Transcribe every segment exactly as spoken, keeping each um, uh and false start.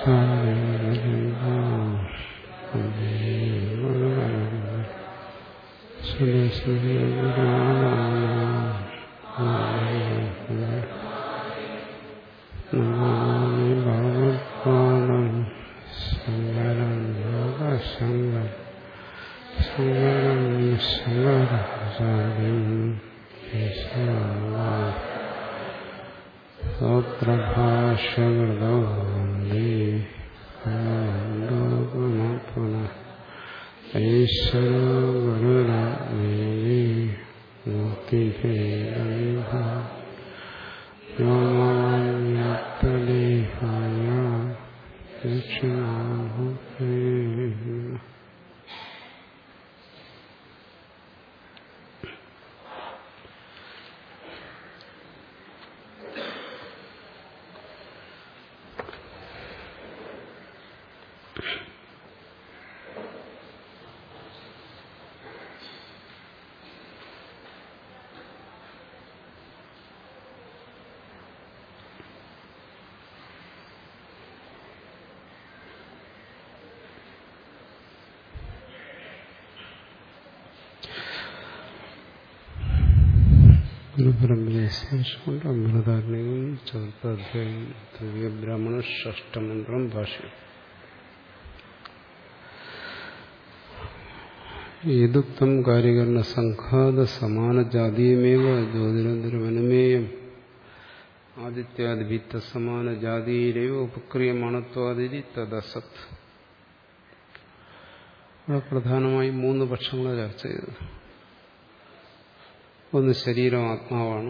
പരമ്പരശേഷമുണ്ട് അമൃതാഗ്നിയും ചതുർത്ഥാധ്യായം തൃതീയ ബ്രാഹ്മണ ഷഷ്ടമന്ത്രം ഭാഷ്യം. ഏതുക്തം കാര്യകരണ സംഘാത സമാന ജാതീയമേവ ജ്യോതിരന്തരമനുമേയം ആദിത്യാദിഭിത്ത സമാന ജാതിയിലേവ ഉപക്രിയമാണത്വാദിതി തദസത്. അവിടെ പ്രധാനമായും മൂന്ന് പക്ഷങ്ങളെ ചർച്ച ചെയ്തു. ഒന്ന് ശരീരം ആത്മാവാണ്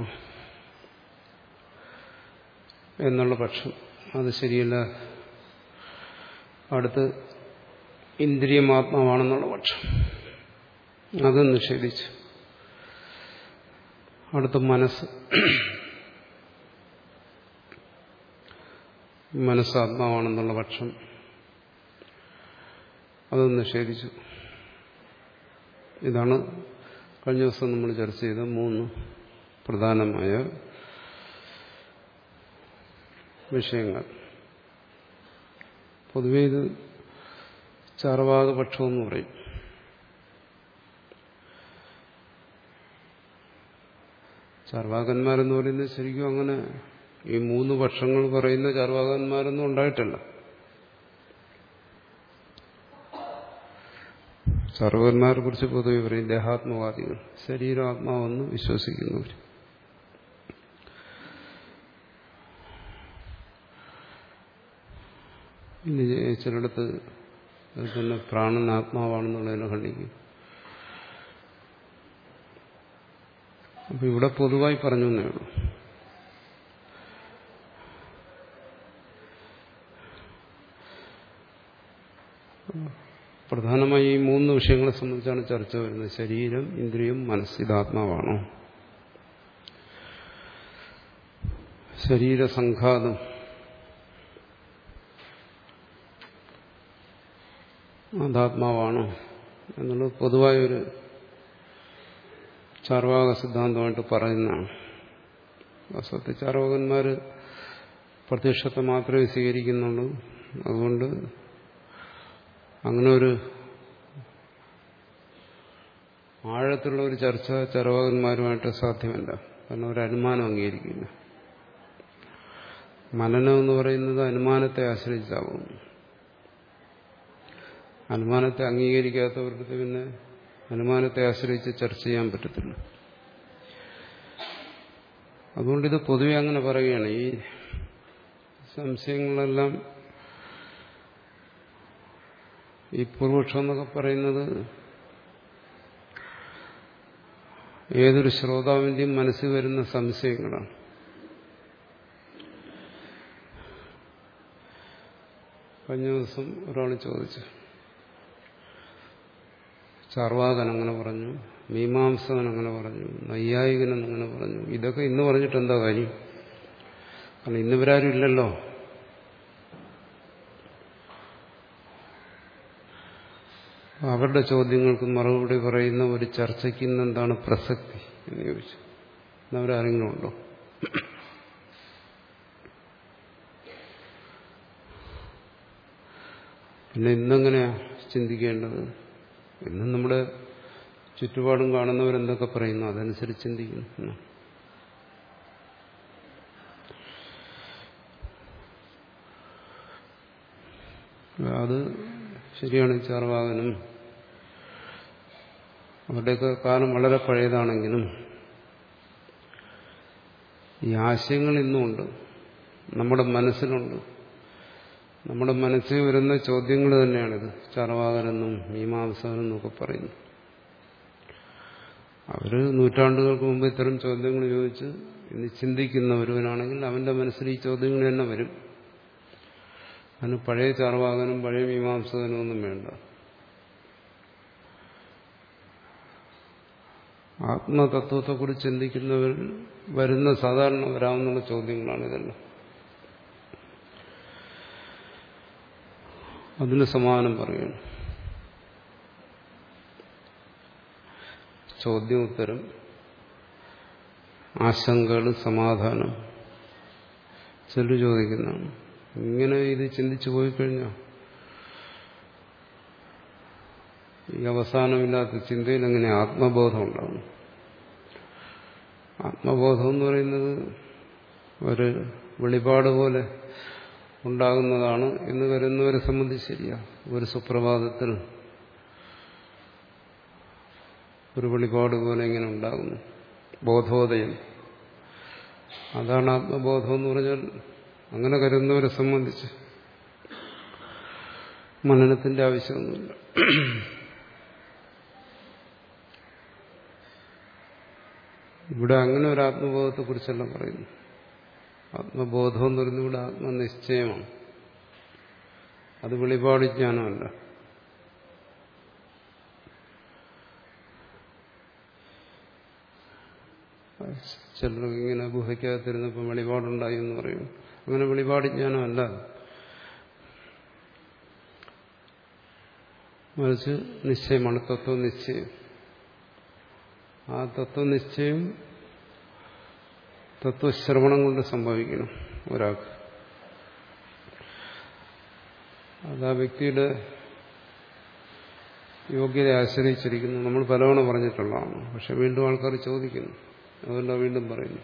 എന്നുള്ള പക്ഷം, അത് ശരിയല്ല. അടുത്ത് ഇന്ദ്രിയം ആത്മാവാണെന്നുള്ള പക്ഷം, അത് നിഷേധിച്ചു. അടുത്ത് മനസ്സ്, മനസ്സാത്മാവാണെന്നുള്ള പക്ഷം, അത് നിഷേധിച്ചു. ഇതാണ് കഴിഞ്ഞ ദിവസം നമ്മൾ ചർച്ച ചെയ്ത മൂന്ന് പ്രധാനമായ വിഷയങ്ങൾ. പൊതുവെ ഇത് ചാർവാകപക്ഷമെന്ന് പറയും. ചാർവാകന്മാരെന്ന് പറയുന്നത് ശരിക്കും അങ്ങനെ ഈ മൂന്ന് പക്ഷങ്ങൾ പറയുന്ന ചാർവാകന്മാരൊന്നും ഉണ്ടായിട്ടില്ല. ചാർവാകന്മാരെ കുറിച്ച് പൊതുവെ പറയും ദേഹാത്മവാദികൾ, ശരീരാത്മാവെന്ന് വിശ്വസിക്കുന്നവർ. ഇനി ചിലയിടത്ത് തന്നെ പ്രാണൻ ആത്മാവാണെന്നുള്ളതിനെ ഖണ്ഡിക്കും. അപ്പൊ ഇവിടെ പൊതുവായി പറഞ്ഞു എന്നേ ഉള്ളൂ. പ്രധാനമായി ഈ മൂന്ന് വിഷയങ്ങളെ സംബന്ധിച്ചാണ് ചർച്ച വരുന്നത്. ശരീരം, ഇന്ദ്രിയം, മനസ്സ്, ഇത് ആത്മാവാണോ? ശരീരസംഘാതം അതാത്മാവാണോ എന്നുള്ളത് പൊതുവായൊരു ചാർവാക സിദ്ധാന്തമായിട്ട് പറയുന്നതാണ്. വാസ്തവത്തിൽ ചാർവാകന്മാർ പ്രത്യക്ഷത്തെ മാത്രമേ സ്വീകരിക്കുന്നുള്ളൂ. അതുകൊണ്ട് അങ്ങനെ ഒരു ആഴത്തിലുള്ള ഒരു ചർച്ച ചാർവാകന്മാരുമായിട്ട് സാധ്യമല്ല. കാരണം ഒരു അനുമാനം അംഗീകരിക്കില്ല. മനനം എന്ന് പറയുന്നത് അനുമാനത്തെ ആശ്രയിച്ചാവും. അനുമാനത്തെ അംഗീകരിക്കാത്തവർക്ക് പിന്നെ അനുമാനത്തെ ആശ്രയിച്ച് ചർച്ച ചെയ്യാൻ പറ്റത്തില്ല. അതുകൊണ്ടിത് പൊതുവെ അങ്ങനെ പറയുകയാണ്. ഈ സംശയങ്ങളെല്ലാം ഈ പൂർവപക്ഷം എന്നൊക്കെ പറയുന്നത് ഏതൊരു ശ്രോതാവിന്റെയും മനസ്സിൽ വരുന്ന സംശയങ്ങളാണ്. കഴിഞ്ഞ ദിവസം ഒരാൾ ചോദിച്ചു, ചാർവാകൻ അങ്ങനെ പറഞ്ഞു, മീമാംസകൻ അങ്ങനെ പറഞ്ഞു, നൈയായികൻ അങ്ങനെ പറഞ്ഞു, ഇതൊക്കെ ഇന്ന് പറഞ്ഞിട്ട് എന്താ കാര്യം? കാരണം ഇന്നിവരാരും ഇല്ലല്ലോ. അവരുടെ ചോദ്യങ്ങൾക്ക് മറുപടി പറയുന്ന ഒരു ചർച്ചയ്ക്ക് ഇന്ന് എന്താണ് പ്രസക്തി എന്ന് ചോദിച്ചു. എന്നവരാരെങ്കിലും ഉണ്ടോ? പിന്നെ ഇന്നെങ്ങനെയാ ചിന്തിക്കേണ്ടത്? ഇന്നും നമ്മുടെ ചുറ്റുപാടും കാണുന്നവരെന്തൊക്കെ പറയുന്നു അതനുസരിച്ച് ചിന്തിക്കുന്നു. അത് ശരിയാണ്. ചാർവാകനും അവരുടെയൊക്കെ കാലം വളരെ പഴയതാണെങ്കിലും ഈ ആശയങ്ങൾ ഇന്നുമുണ്ട്, നമ്മുടെ മനസ്സിലുണ്ട്. നമ്മുടെ മനസ്സിൽ വരുന്ന ചോദ്യങ്ങൾ തന്നെയാണിത്. ചാർവാകനെന്നും മീമാംസകനെന്നും ഒക്കെ പറയുന്നു. അവര് നൂറ്റാണ്ടുകൾക്ക് മുമ്പ് ഇത്തരം ചോദ്യങ്ങൾ ചോദിച്ച് ഇന്ന് ചിന്തിക്കുന്ന ഒരുവനാണെങ്കിൽ അവന്റെ മനസ്സിൽ ഈ ചോദ്യങ്ങൾ തന്നെ വരും. അതിന് പഴയ ചാർവാകനും പഴയ മീമാംസകനും ഒന്നും വേണ്ട. ആത്മതത്വത്തെക്കുറിച്ച് ചിന്തിക്കുന്നവർ വരുന്ന സാധാരണ വരാവുന്ന ചോദ്യങ്ങളാണ് ഇതെല്ലാം. അതിന് സമാധാനം പറയുന്നു. ചോദ്യം ഉത്തരം, ആശങ്കകൾ സമാധാനം. ചിലർ ചോദിക്കുന്നതാണ് ഇങ്ങനെ ഇത് ചിന്തിച്ചു പോയി കഴിഞ്ഞാൽ ഈ അവസാനമില്ലാത്ത ചിന്തയിൽ എങ്ങനെ ആത്മബോധം ഉണ്ടാകും? ആത്മബോധം എന്ന് പറയുന്നത് ഒരു വെളിപാട് പോലെ ഉണ്ടാകുന്നതാണ് എന്ന് കരുതുന്നവരെ സംബന്ധിച്ച് ശരിയാ. ഒരു സുപ്രഭാതത്തിൽ ഒരു വെളിപാട് പോലെ ഇങ്ങനെ ഉണ്ടാകുന്നു, ബോധോദയം. അതാണ് ആത്മബോധം എന്ന് പറഞ്ഞാൽ. അങ്ങനെ കരുതുന്നവരെ സംബന്ധിച്ച് മനനത്തിന്റെ ആവശ്യമൊന്നുമില്ല. ഇവിടെ അങ്ങനെ ഒരു ആത്മബോധത്തെക്കുറിച്ചെല്ലാം പറയുന്നു. ആത്മബോധം എന്ന് പറയുന്നത് ഇവിടെ ആത്മനിശ്ചയമാണ്. അത് വെളിപാട് ജ്ഞാനമല്ല. ചിലർക്ക് ഇങ്ങനെ ഗുഹയ്ക്കകത്തിരുന്നപ്പോൾ വെളിപാടുണ്ടായി എന്ന് പറയും. അങ്ങനെ വെളിപാട് ജ്ഞാനമല്ല, മറിച്ച് നിശ്ചയമാണ്, തത്വനിശ്ചയം. ആ തത്വനിശ്ചയം തത്വശ്രവണം കൊണ്ട് സംഭവിക്കണം ഒരാൾക്ക്. അത് ആ വ്യക്തിയുടെ യോഗ്യത ആശ്രയിച്ചിരിക്കുന്നു. നമ്മൾ പലവണ പറഞ്ഞിട്ടുള്ളതാണ്. പക്ഷെ വീണ്ടും ആൾക്കാർ ചോദിക്കുന്നു, അതുകൊണ്ട് വീണ്ടും പറയുന്നു.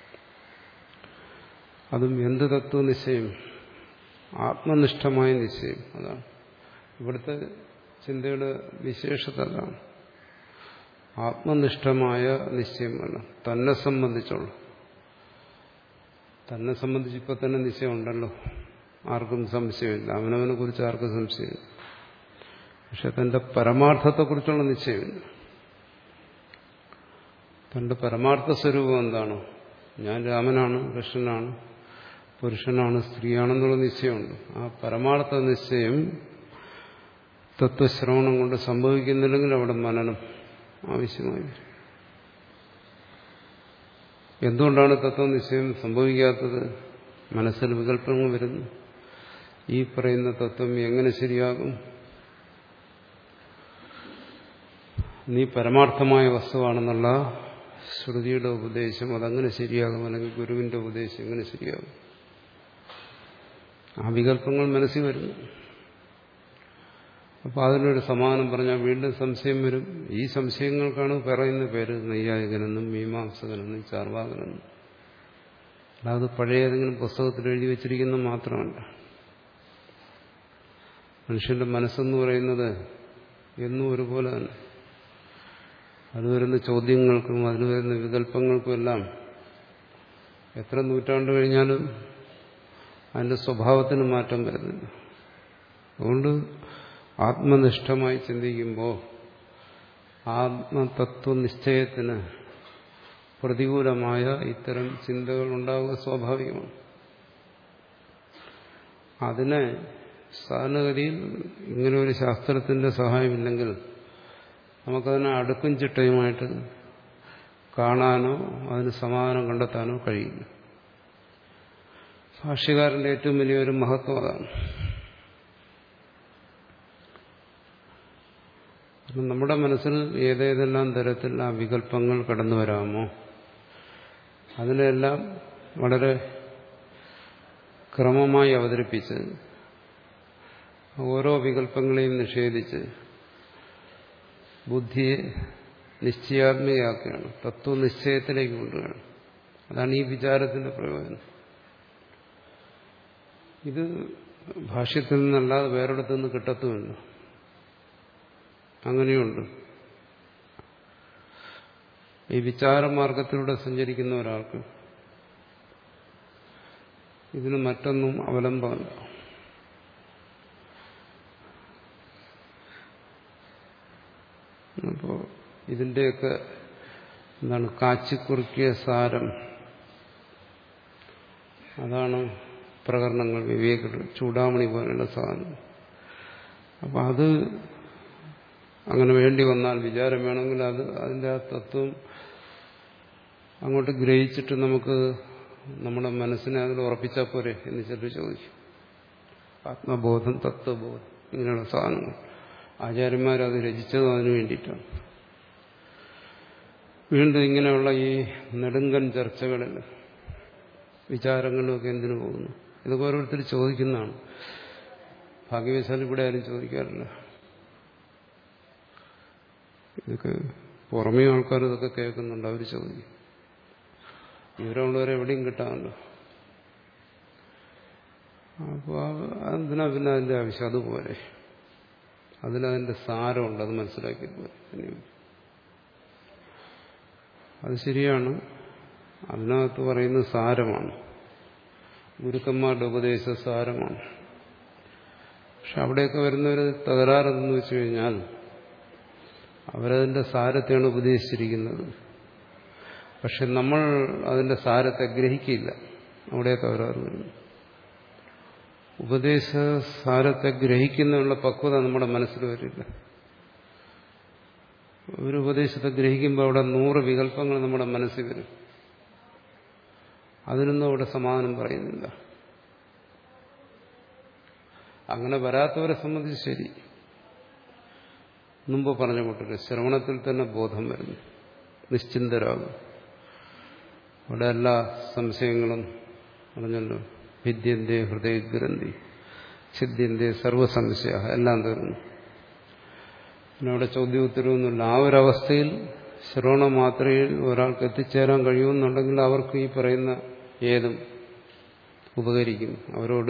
അതും എന്ത് തത്വനിശ്ചയം? ആത്മനിഷ്ഠമായ നിശ്ചയം. അതാണ് ഇവിടുത്തെ ചിന്തയുടെ വിശേഷത. അതാണ് ആത്മനിഷ്ഠമായ നിശ്ചയമല്ല, തന്നെ സംബന്ധിച്ചുള്ള. തന്നെ സംബന്ധിച്ച് ഇപ്പൊ തന്നെ നിശ്ചയമുണ്ടല്ലോ, ആർക്കും സംശയമില്ല. അവനവനെ കുറിച്ച് ആർക്കും സംശയമില്ല. പക്ഷെ തന്റെ പരമാർത്ഥത്തെക്കുറിച്ചുള്ള നിശ്ചയമില്ല. തന്റെ പരമാർത്ഥ സ്വരൂപം എന്താണോ, ഞാൻ രാമനാണ്, കൃഷ്ണനാണ്, പുരുഷനാണ്, സ്ത്രീയാണെന്നുള്ള നിശ്ചയമുണ്ട്. ആ പരമാർത്ഥ നിശ്ചയം തത്വശ്രവണം കൊണ്ട് സംഭവിക്കുന്നില്ലെങ്കിൽ അവിടെ മനനം ആവശ്യമായി വരും. എന്തുകൊണ്ടാണ് തത്വനിശ്ചയം സംഭവിക്കാത്തത്? മനസ്സിൽ വികല്പങ്ങൾ വരുന്നു. ഈ പറയുന്ന തത്വം എങ്ങനെ ശരിയാകും? നീ പരമാർത്ഥമായ വസ്തുവാണെന്നുള്ള ശ്രുതിയുടെ ഉപദേശം അതങ്ങനെ ശരിയാകും, അല്ലെങ്കിൽ ഗുരുവിന്റെ ഉപദേശം എങ്ങനെ ശരിയാകും? ആ വികല്പങ്ങൾ മനസ്സിൽ വരുന്നു. അപ്പൊ അതിനൊരു സമാനം പറഞ്ഞാൽ വീണ്ടും സംശയം വരും. ഈ സംശയങ്ങൾക്കാണ് പറയുന്ന പേര് നൈയായികനെന്നും മീമാംസകനെന്നും ചാർവാകനെന്നും. അല്ലാതെ പഴയ ഏതെങ്കിലും പുസ്തകത്തിൽ എഴുതി വച്ചിരിക്കുന്നത് മാത്രമല്ല. മനുഷ്യന്റെ മനസ്സെന്ന് പറയുന്നത് എന്നും ഒരുപോലെ തന്നെ. അത് വരുന്ന ചോദ്യങ്ങൾക്കും അതിന് വരുന്ന വികല്പങ്ങൾക്കും എല്ലാം എത്ര നൂറ്റാണ്ട് കഴിഞ്ഞാലും അതിന്റെ സ്വഭാവത്തിന് മാറ്റം വരുന്നില്ല. അതുകൊണ്ട് ആത്മനിഷ്ഠമായി ചിന്തിക്കുമ്പോൾ ആത്മതത്വനിശ്ചയത്തിന് പ്രതികൂലമായ ഇത്തരം ചിന്തകൾ ഉണ്ടാവുക സ്വാഭാവികമാണ്. അതിനെ സാധാരണഗതിയിൽ ഇങ്ങനെ ഒരു ശാസ്ത്രത്തിന്റെ സഹായമില്ലെങ്കിൽ നമുക്കതിനെ അടുക്കും ചിട്ടയുമായിട്ട് കാണാനോ അതിന് സമാധാനം കണ്ടെത്താനോ കഴിയില്ല. ഭാഷ്യകാരന്റെ ഏറ്റവും വലിയൊരു മഹത്വം അതാണ്. നമ്മുടെ മനസ്സിൽ ഏതേതെല്ലാം തരത്തിൽ ആ വികല്പങ്ങൾ കടന്നു വരാമോ അതിനെല്ലാം വളരെ ക്രമമായി അവതരിപ്പിച്ച് ഓരോ വികല്പങ്ങളെയും നിഷേധിച്ച് ബുദ്ധിയെ നിശ്ചയാത്മകയാക്കുകയാണ്, തത്വനിശ്ചയത്തിലേക്ക് കൊണ്ടുവരികയാണ്. അതാണ് ഈ വിചാരത്തിന്റെ പ്രയോജനം. ഇത് ഭാഷ്യത്തിൽ നിന്നല്ലാതെ വേറൊരിടത്തു നിന്ന് കിട്ടത്തുമില്ല. അങ്ങനെയുണ്ട്. ഈ വിചാരമാർഗത്തിലൂടെ സഞ്ചരിക്കുന്ന ഒരാൾക്ക് ഇതിന് മറ്റൊന്നും അവലംബമല്ല. അപ്പോ ഇതിന്റെയൊക്കെ എന്താണ് കാച്ചിക്കുറുക്കിയ സാരം, അതാണ് പ്രകരണങ്ങൾ, വിവേക ചൂടാമണി പോലെയുള്ള സാധനം. അപ്പം അത് അങ്ങനെ വേണ്ടി വന്നാൽ, വിചാരം വേണമെങ്കിൽ അത് അതിൻ്റെ ആ തത്വം അങ്ങോട്ട് ഗ്രഹിച്ചിട്ട് നമുക്ക് നമ്മുടെ മനസ്സിനെ അതിൽ ഉറപ്പിച്ചാൽ പോരെ എന്ന് ചിലർ ചോദിക്കും. ആത്മബോധം, തത്വബോധം, ഇങ്ങനെയുള്ള സാധനങ്ങൾ ആചാര്യന്മാരത് രചിച്ചതും അതിനു വേണ്ടിയിട്ടാണ്. വീണ്ടും ഇങ്ങനെയുള്ള ഈ നെടുങ്കൻ ചർച്ചകളിൽ വിചാരങ്ങളിലൊക്കെ എന്തിനു പോകുന്നു? ഇതൊക്കെ ഓരോരുത്തർ ചോദിക്കുന്നതാണ്. ഭാഗ്യവശാൽ ഇവിടെ ആരും ചോദിക്കാറില്ല. ഇതൊക്കെ പുറമേ ആൾക്കാർ ഇതൊക്കെ കേൾക്കുന്നുണ്ട്, അവർ ചോദിക്കും. വിവരമുള്ളവരെ എവിടെയും കിട്ടാമല്ലോ. അപ്പോൾ എന്തിനാ പിന്നെ അതിൻ്റെ ആവശ്യം? അതുപോലെ അതിലതിൻ്റെ സാരമുണ്ട്, അത് മനസ്സിലാക്കിയതുപോലെ. അത് ശരിയാണ്, അതിനകത്ത് പറയുന്നത് സാരമാണ്, ഗുരുക്കന്മാരുടെ ഉപദേശ സാരമാണ്. പക്ഷെ അവിടെയൊക്കെ വരുന്നൊരു തകരാറെന്ന് വെച്ചു കഴിഞ്ഞാൽ അവരതിൻ്റെ സാരത്തെയാണ് ഉപദേശിച്ചിരിക്കുന്നത്. പക്ഷെ നമ്മൾ അതിൻ്റെ സാരത്തെ ഗ്രഹിക്കില്ല. അവിടെ തകരാറ് വരുന്നു. ഉപദേശ സാരത്തെ ഗ്രഹിക്കുന്നതിനുള്ള പക്വത നമ്മുടെ മനസ്സിൽ വരില്ല. ഒരു ഉപദേശത്തെ ഗ്രഹിക്കുമ്പോൾ അവിടെ നൂറ് വികല്പങ്ങൾ നമ്മുടെ മനസ്സിൽ വരും. അതിനൊന്നും അവിടെ സമാധാനം പറയുന്നില്ല. അങ്ങനെ വരാത്തവരെ സംബന്ധിച്ച് ശരി, മുമ്പ് പറഞ്ഞ കൂട്ടര് ശ്രവണത്തിൽ തന്നെ ബോധം വരുന്നു, നിശ്ചിന്തരാകും. അവിടെ എല്ലാ സംശയങ്ങളും പറഞ്ഞല്ലോ, ഭിദ്യന്തേ ഹൃദയഗ്രന്ഥി ഛിദ്യന്തേ സർവസംശയ, എല്ലാം തീർന്നു. പിന്നെ അവിടെ ചോദ്യോത്തരവൊന്നുമില്ല. ആ ഒരവസ്ഥയിൽ ശ്രവണ മാത്രയിൽ ഒരാൾക്ക് എത്തിച്ചേരാൻ കഴിയുമെന്നുണ്ടെങ്കിൽ അവർക്ക് ഈ പറയുന്ന ഏതും ഉപകരിക്കും. അവരോട്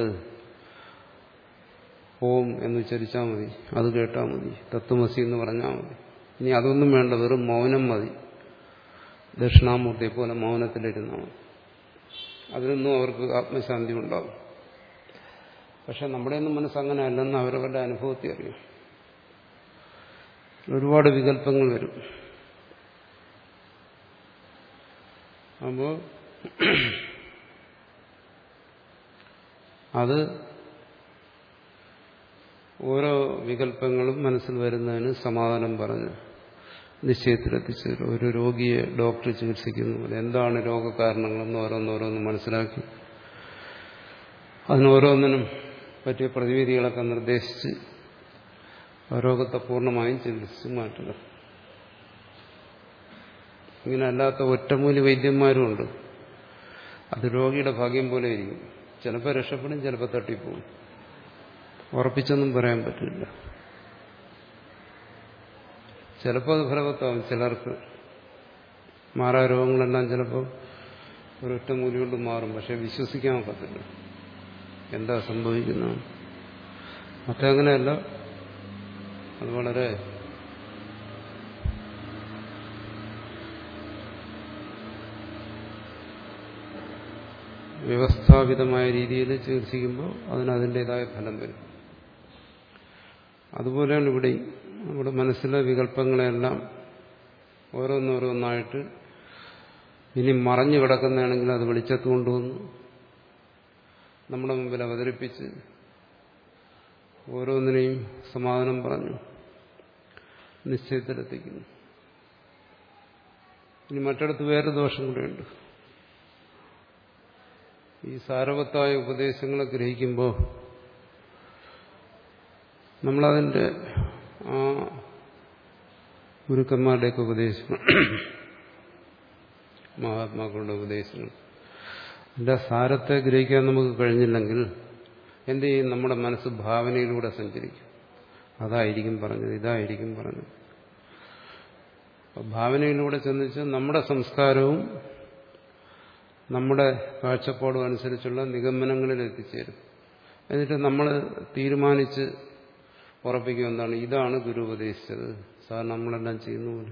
ഓം എന്ന് ഉച്ചരിച്ചാൽ മതി, അത് കേട്ടാൽ മതി, തത്വമസി എന്ന് പറഞ്ഞാൽ മതി. ഇനി അതൊന്നും വേണ്ട, വെറും മൗനം മതി. ദക്ഷിണാമൂർത്തിയെ പോലെ മൗനത്തിലിരുന്നാൽ മതി. അതിനൊന്നും അവർക്ക് ആത്മശാന്തി ഉണ്ടാകും. പക്ഷെ നമ്മുടെയൊന്നും മനസ്സങ്ങനെ അല്ലെന്ന് അവരവരുടെ അനുഭവത്തിൽ അറിയാം. ഒരുപാട് വികല്പങ്ങൾ വരും. അപ്പോൾ അത് ഓരോ വികല്പങ്ങളും മനസ്സിൽ വരുന്നതിന് സമാധാനം പറഞ്ഞ് നിശ്ചയത്തിലെത്തിച്ചേരും. ഒരു രോഗിയെ ഡോക്ടർ ചികിത്സിക്കുന്ന പോലെ എന്താണ് രോഗകാരണങ്ങളെന്ന് ഓരോന്നോരോന്ന് മനസ്സിലാക്കി അതിനോരോന്നിനും പറ്റിയ പ്രതിവിധികളൊക്കെ നിർദ്ദേശിച്ച് രോഗത്തെ പൂർണ്ണമായും ചികിത്സിച്ച് മാറ്റുക. ഇങ്ങനെ അല്ലാത്ത ഒറ്റമൂലി വൈദ്യന്മാരുമുണ്ട്. അത് രോഗിയുടെ ഭാഗ്യം പോലെ ഇരിക്കും. ചിലപ്പോൾ രക്ഷപ്പെടും, ചിലപ്പോൾ തട്ടിപ്പോവും. ഉറപ്പിച്ചൊന്നും പറയാൻ പറ്റില്ല. ചിലപ്പോൾ അത് ഫലവത്താവും. ചിലർക്ക് മാറാ രോഗങ്ങളെല്ലാം ചിലപ്പോൾ ഒരൊറ്റ മൂലി കൊണ്ട് മാറും. പക്ഷെ വിശ്വസിക്കാൻ ഒക്കത്തില്ല എന്താ സംഭവിക്കുന്നത്. മറ്റങ്ങനെയല്ല, അത് വളരെ വ്യവസ്ഥാപിതമായ രീതിയിൽ ചികിത്സിക്കുമ്പോൾ അതിന് അതിൻ്റെതായ ഫലം വരും. അതുപോലെയാണ് ഇവിടെ നമ്മുടെ മനസ്സിലെ വികല്പങ്ങളെല്ലാം ഓരോന്നോരോന്നായിട്ട് ഇനി മറഞ്ഞു കിടക്കുന്നതാണെങ്കിൽ അത് വെളിച്ചത്ത് കൊണ്ടുവന്ന് നമ്മുടെ മുമ്പിൽ അവതരിപ്പിച്ച് ഓരോന്നിനെയും സമാധാനം പറഞ്ഞു നിശ്ചയത്തിലെത്തിക്കുന്നു. ഇനി മറ്റിടത്ത് വേറെ ദോഷം കൂടെയുണ്ട്. ഈ സാരവത്തായ ഉപദേശങ്ങളെ ഗ്രഹിക്കുമ്പോൾ നമ്മളതിൻ്റെ ആ ഗുരുക്കന്മാരുടെയൊക്കെ ഉപദേശങ്ങൾ, മഹാത്മാക്കളുടെ ഉപദേശങ്ങൾ, അതിൻ്റെ സാരത്തെ ഗ്രഹിക്കാൻ നമുക്ക് കഴിഞ്ഞില്ലെങ്കിൽ എന്ത് ചെയ്യും? നമ്മുടെ മനസ്സ് ഭാവനയിലൂടെ സഞ്ചരിക്കും. അതായിരിക്കും പറഞ്ഞത്, ഇതായിരിക്കും പറഞ്ഞത്. ഭാവനയിലൂടെ ചെന്നിച്ച് നമ്മുടെ സംസ്കാരവും നമ്മുടെ കാഴ്ചപ്പാടും അനുസരിച്ചുള്ള നിഗമനങ്ങളിൽ എത്തിച്ചേരും. എന്നിട്ട് നമ്മൾ തീരുമാനിച്ച് ഉറപ്പിക്കും എന്താണ്, ഇതാണ് ഗുരു ഉപദേശിച്ചത്. സാധാരണ നമ്മളെല്ലാം ചെയ്യുന്ന പോലെ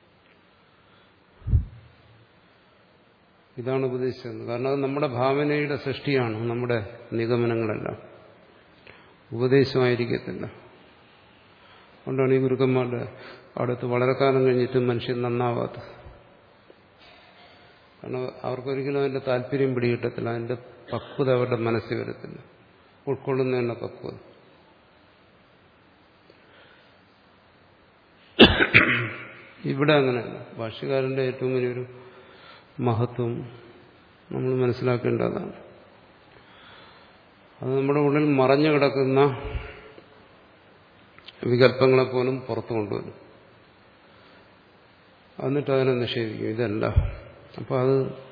ഇതാണ് ഉപദേശിച്ചത്. കാരണം അത് നമ്മുടെ ഭാവനയുടെ സൃഷ്ടിയാണ്. നമ്മുടെ നിഗമനങ്ങളെല്ലാം ഉപദേശമായിരിക്കത്തില്ല. അതുകൊണ്ടാണ് ഈ ഗുരുക്കന്മാരുടെ അടുത്ത് വളരെ കാലം കഴിഞ്ഞിട്ട് മനുഷ്യൻ നന്നാവാത്തത്. കാരണം അവർക്കൊരിക്കലും അതിന്റെ താല്പര്യം പിടികിട്ടത്തില്ല. അതിന്റെ പക്വത അവരുടെ മനസ്സിൽ വരത്തില്ല. ഉൾക്കൊള്ളുന്നതിനുള്ള പക്വത. ഇവിടെ അങ്ങനെയല്ല. ഭാഷ്യകാരന്റെ ഏറ്റവും വലിയൊരു മഹത്വം നമ്മൾ മനസ്സിലാക്കേണ്ടതാണ്. അത് നമ്മുടെ ഉള്ളിൽ മറഞ്ഞു കിടക്കുന്ന വികല്പങ്ങളെപ്പോലും പുറത്തു കൊണ്ടുവരും. എന്നിട്ട് അതിനെ നിഷേധിക്കും. ഇതല്ല. അപ്പോൾ അത്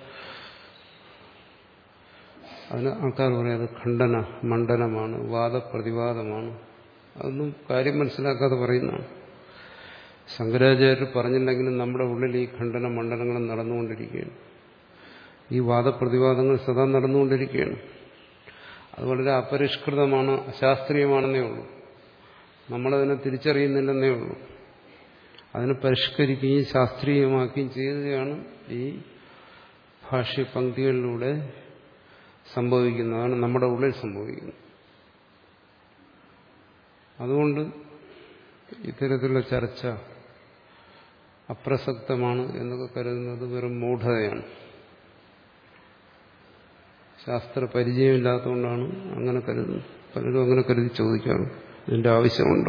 അതിന് ആൾക്കാർ പറയും അത് ഖണ്ഡന മണ്ഡനമാണ്, വാദപ്രതിവാദമാണ്. അതൊന്നും കാര്യം മനസ്സിലാക്കാതെ പറയുന്നതാണ്. ശങ്കരാചാര്യർ പറഞ്ഞില്ലെങ്കിലും നമ്മുടെ ഉള്ളിൽ ഈ ഖണ്ഡന മണ്ഡലങ്ങളും നടന്നുകൊണ്ടിരിക്കുകയാണ്. ഈ വാദപ്രതിവാദങ്ങൾ സദാ നടന്നുകൊണ്ടിരിക്കുകയാണ്. അത് വളരെ അപരിഷ്കൃതമാണ്, അശാസ്ത്രീയമാണെന്നേ ഉള്ളൂ. നമ്മളതിനെ തിരിച്ചറിയുന്നില്ലെന്നേ ഉള്ളൂ. അതിനെ പരിഷ്കരിക്കുകയും ശാസ്ത്രീയമാക്കുകയും ചെയ്യുകയാണ് ഈ ഭാഷ്യപംക്തികളിലൂടെ സംഭവിക്കുന്നതാണ്, നമ്മുടെ ഉള്ളിൽ സംഭവിക്കുന്നത്. അതുകൊണ്ട് ഇത്തരത്തിലുള്ള ചർച്ച അപ്രസക്തമാണ് എന്നൊക്കെ കരുതുന്നത് വെറും മൂഢതയാണ്. ശാസ്ത്ര പരിചയമില്ലാത്തതുകൊണ്ടാണ് അങ്ങനെ കരുതുന്നത്. പലരും അങ്ങനെ കരുതി ചോദിക്കാറ്, ഇതിന്റെ ആവശ്യമുണ്ടോ?